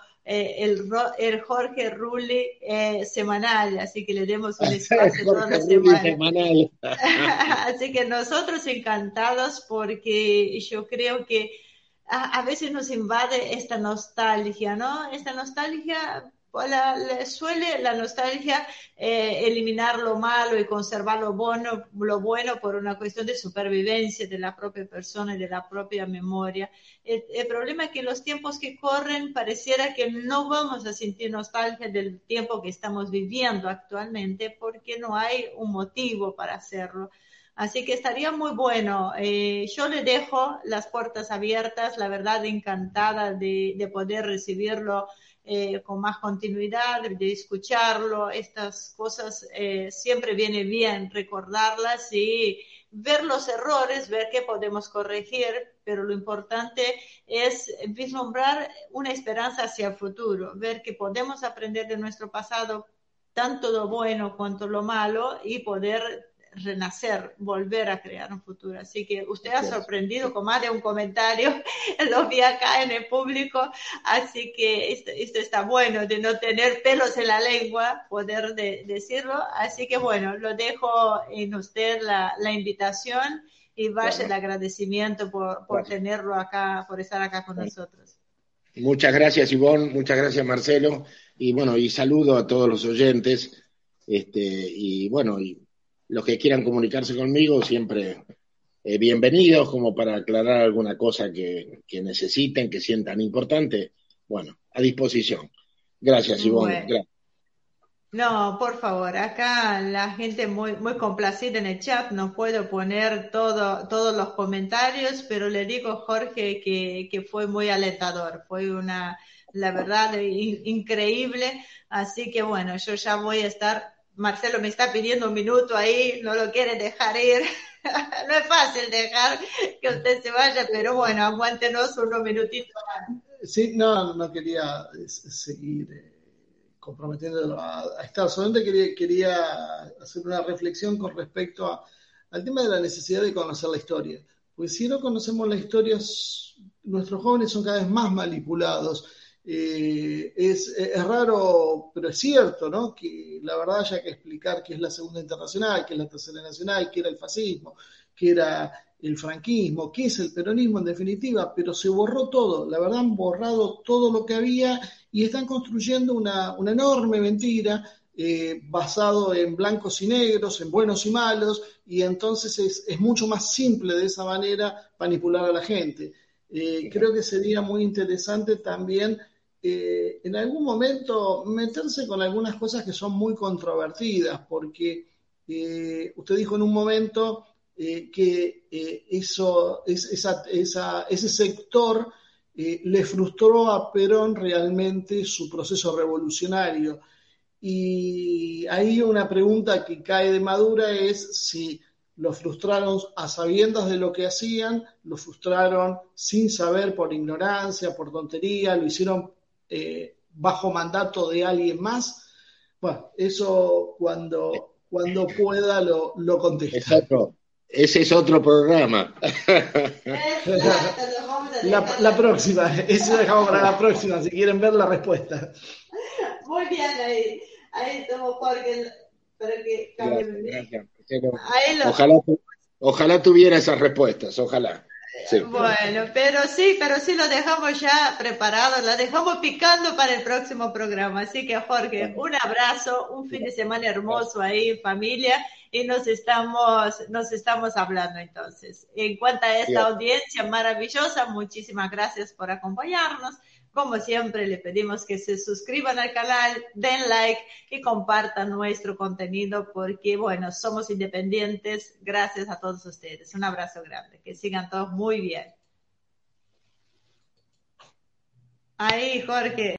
el Jorge Rulli semanal, así que le demos un espacio toda la semana. Así que nosotros encantados, porque yo creo que a veces nos invade esta nostalgia, ¿no? Esta nostalgia, suele la nostalgia eliminar lo malo y conservar lo bueno por una cuestión de supervivencia de la propia persona y de la propia memoria. El problema es que en los tiempos que corren pareciera que no vamos a sentir nostalgia del tiempo que estamos viviendo actualmente porque no hay un motivo para hacerlo. Así que estaría muy bueno. Yo le dejo las puertas abiertas, la verdad encantada de poder recibirlo con más continuidad, de escucharlo. Estas cosas siempre viene bien recordarlas y ver los errores, ver qué podemos corregir, pero lo importante es vislumbrar una esperanza hacia el futuro, ver que podemos aprender de nuestro pasado, tanto lo bueno cuanto lo malo, y poder renacer, volver a crear un futuro. Así que usted ha sorprendido con más de un comentario, lo vi acá en el público, así que esto está bueno, de no tener pelos en la lengua, poder decirlo. Así que bueno, lo dejo en usted la invitación y vaya el agradecimiento por tenerlo acá, por estar acá con nosotros. Muchas gracias, Ivonne, muchas gracias, Marcelo, y bueno, y saludo a todos los oyentes, y bueno, y los que quieran comunicarse conmigo, siempre bienvenidos, como para aclarar alguna cosa que necesiten, que sientan importante. Bueno, a disposición. Gracias, Ivonne. Bueno. Gracias. No, por favor, acá la gente muy complacida en el chat, no puedo poner todos los comentarios, pero le digo, Jorge, que fue muy alentador, fue la verdad, increíble. Así que bueno, yo ya voy a estar. Marcelo me está pidiendo un minuto ahí, no lo quiere dejar ir. No es fácil dejar que usted se vaya, pero bueno, aguántenos unos minutitos más. Sí, no quería seguir comprometiéndolo a estar. Solamente quería hacer una reflexión con respecto al tema de la necesidad de conocer la historia. Pues si no conocemos la historia, nuestros jóvenes son cada vez más manipulados. Es raro, pero es cierto, ¿no? Que la verdad haya que explicar qué es la Segunda Internacional, qué es la Tercera Nacional, qué era el fascismo, qué era el franquismo, qué es el peronismo en definitiva, pero se borró todo. La verdad han borrado todo lo que había y están construyendo una enorme mentira basado en blancos y negros, en buenos y malos, y entonces es mucho más simple de esa manera manipular a la gente. Creo que sería muy interesante también en algún momento meterse con algunas cosas que son muy controvertidas, porque usted dijo en un momento que ese sector le frustró a Perón realmente su proceso revolucionario. Y ahí una pregunta que cae de madura es si lo frustraron a sabiendas de lo que hacían, lo frustraron sin saber, por ignorancia, por tontería, lo hicieron bajo mandato de alguien más. Bueno, eso cuando pueda lo contesta. Ese es otro programa. La próxima, eso dejamos para la próxima, si quieren ver la respuesta. Muy bien, ahí estamos, Jorge, para que cambie. Ojalá tuviera esas respuestas, ojalá. Sí. Bueno, pero sí lo dejamos ya preparado, la dejamos picando para el próximo programa. Así que, Jorge, un abrazo, un fin de semana hermoso ahí, familia, y nos estamos hablando entonces. En cuanto a esta audiencia maravillosa, muchísimas gracias por acompañarnos. Como siempre, le pedimos que se suscriban al canal, den like y compartan nuestro contenido porque, bueno, somos independientes. Gracias a todos ustedes. Un abrazo grande. Que sigan todos muy bien. Ahí, Jorge.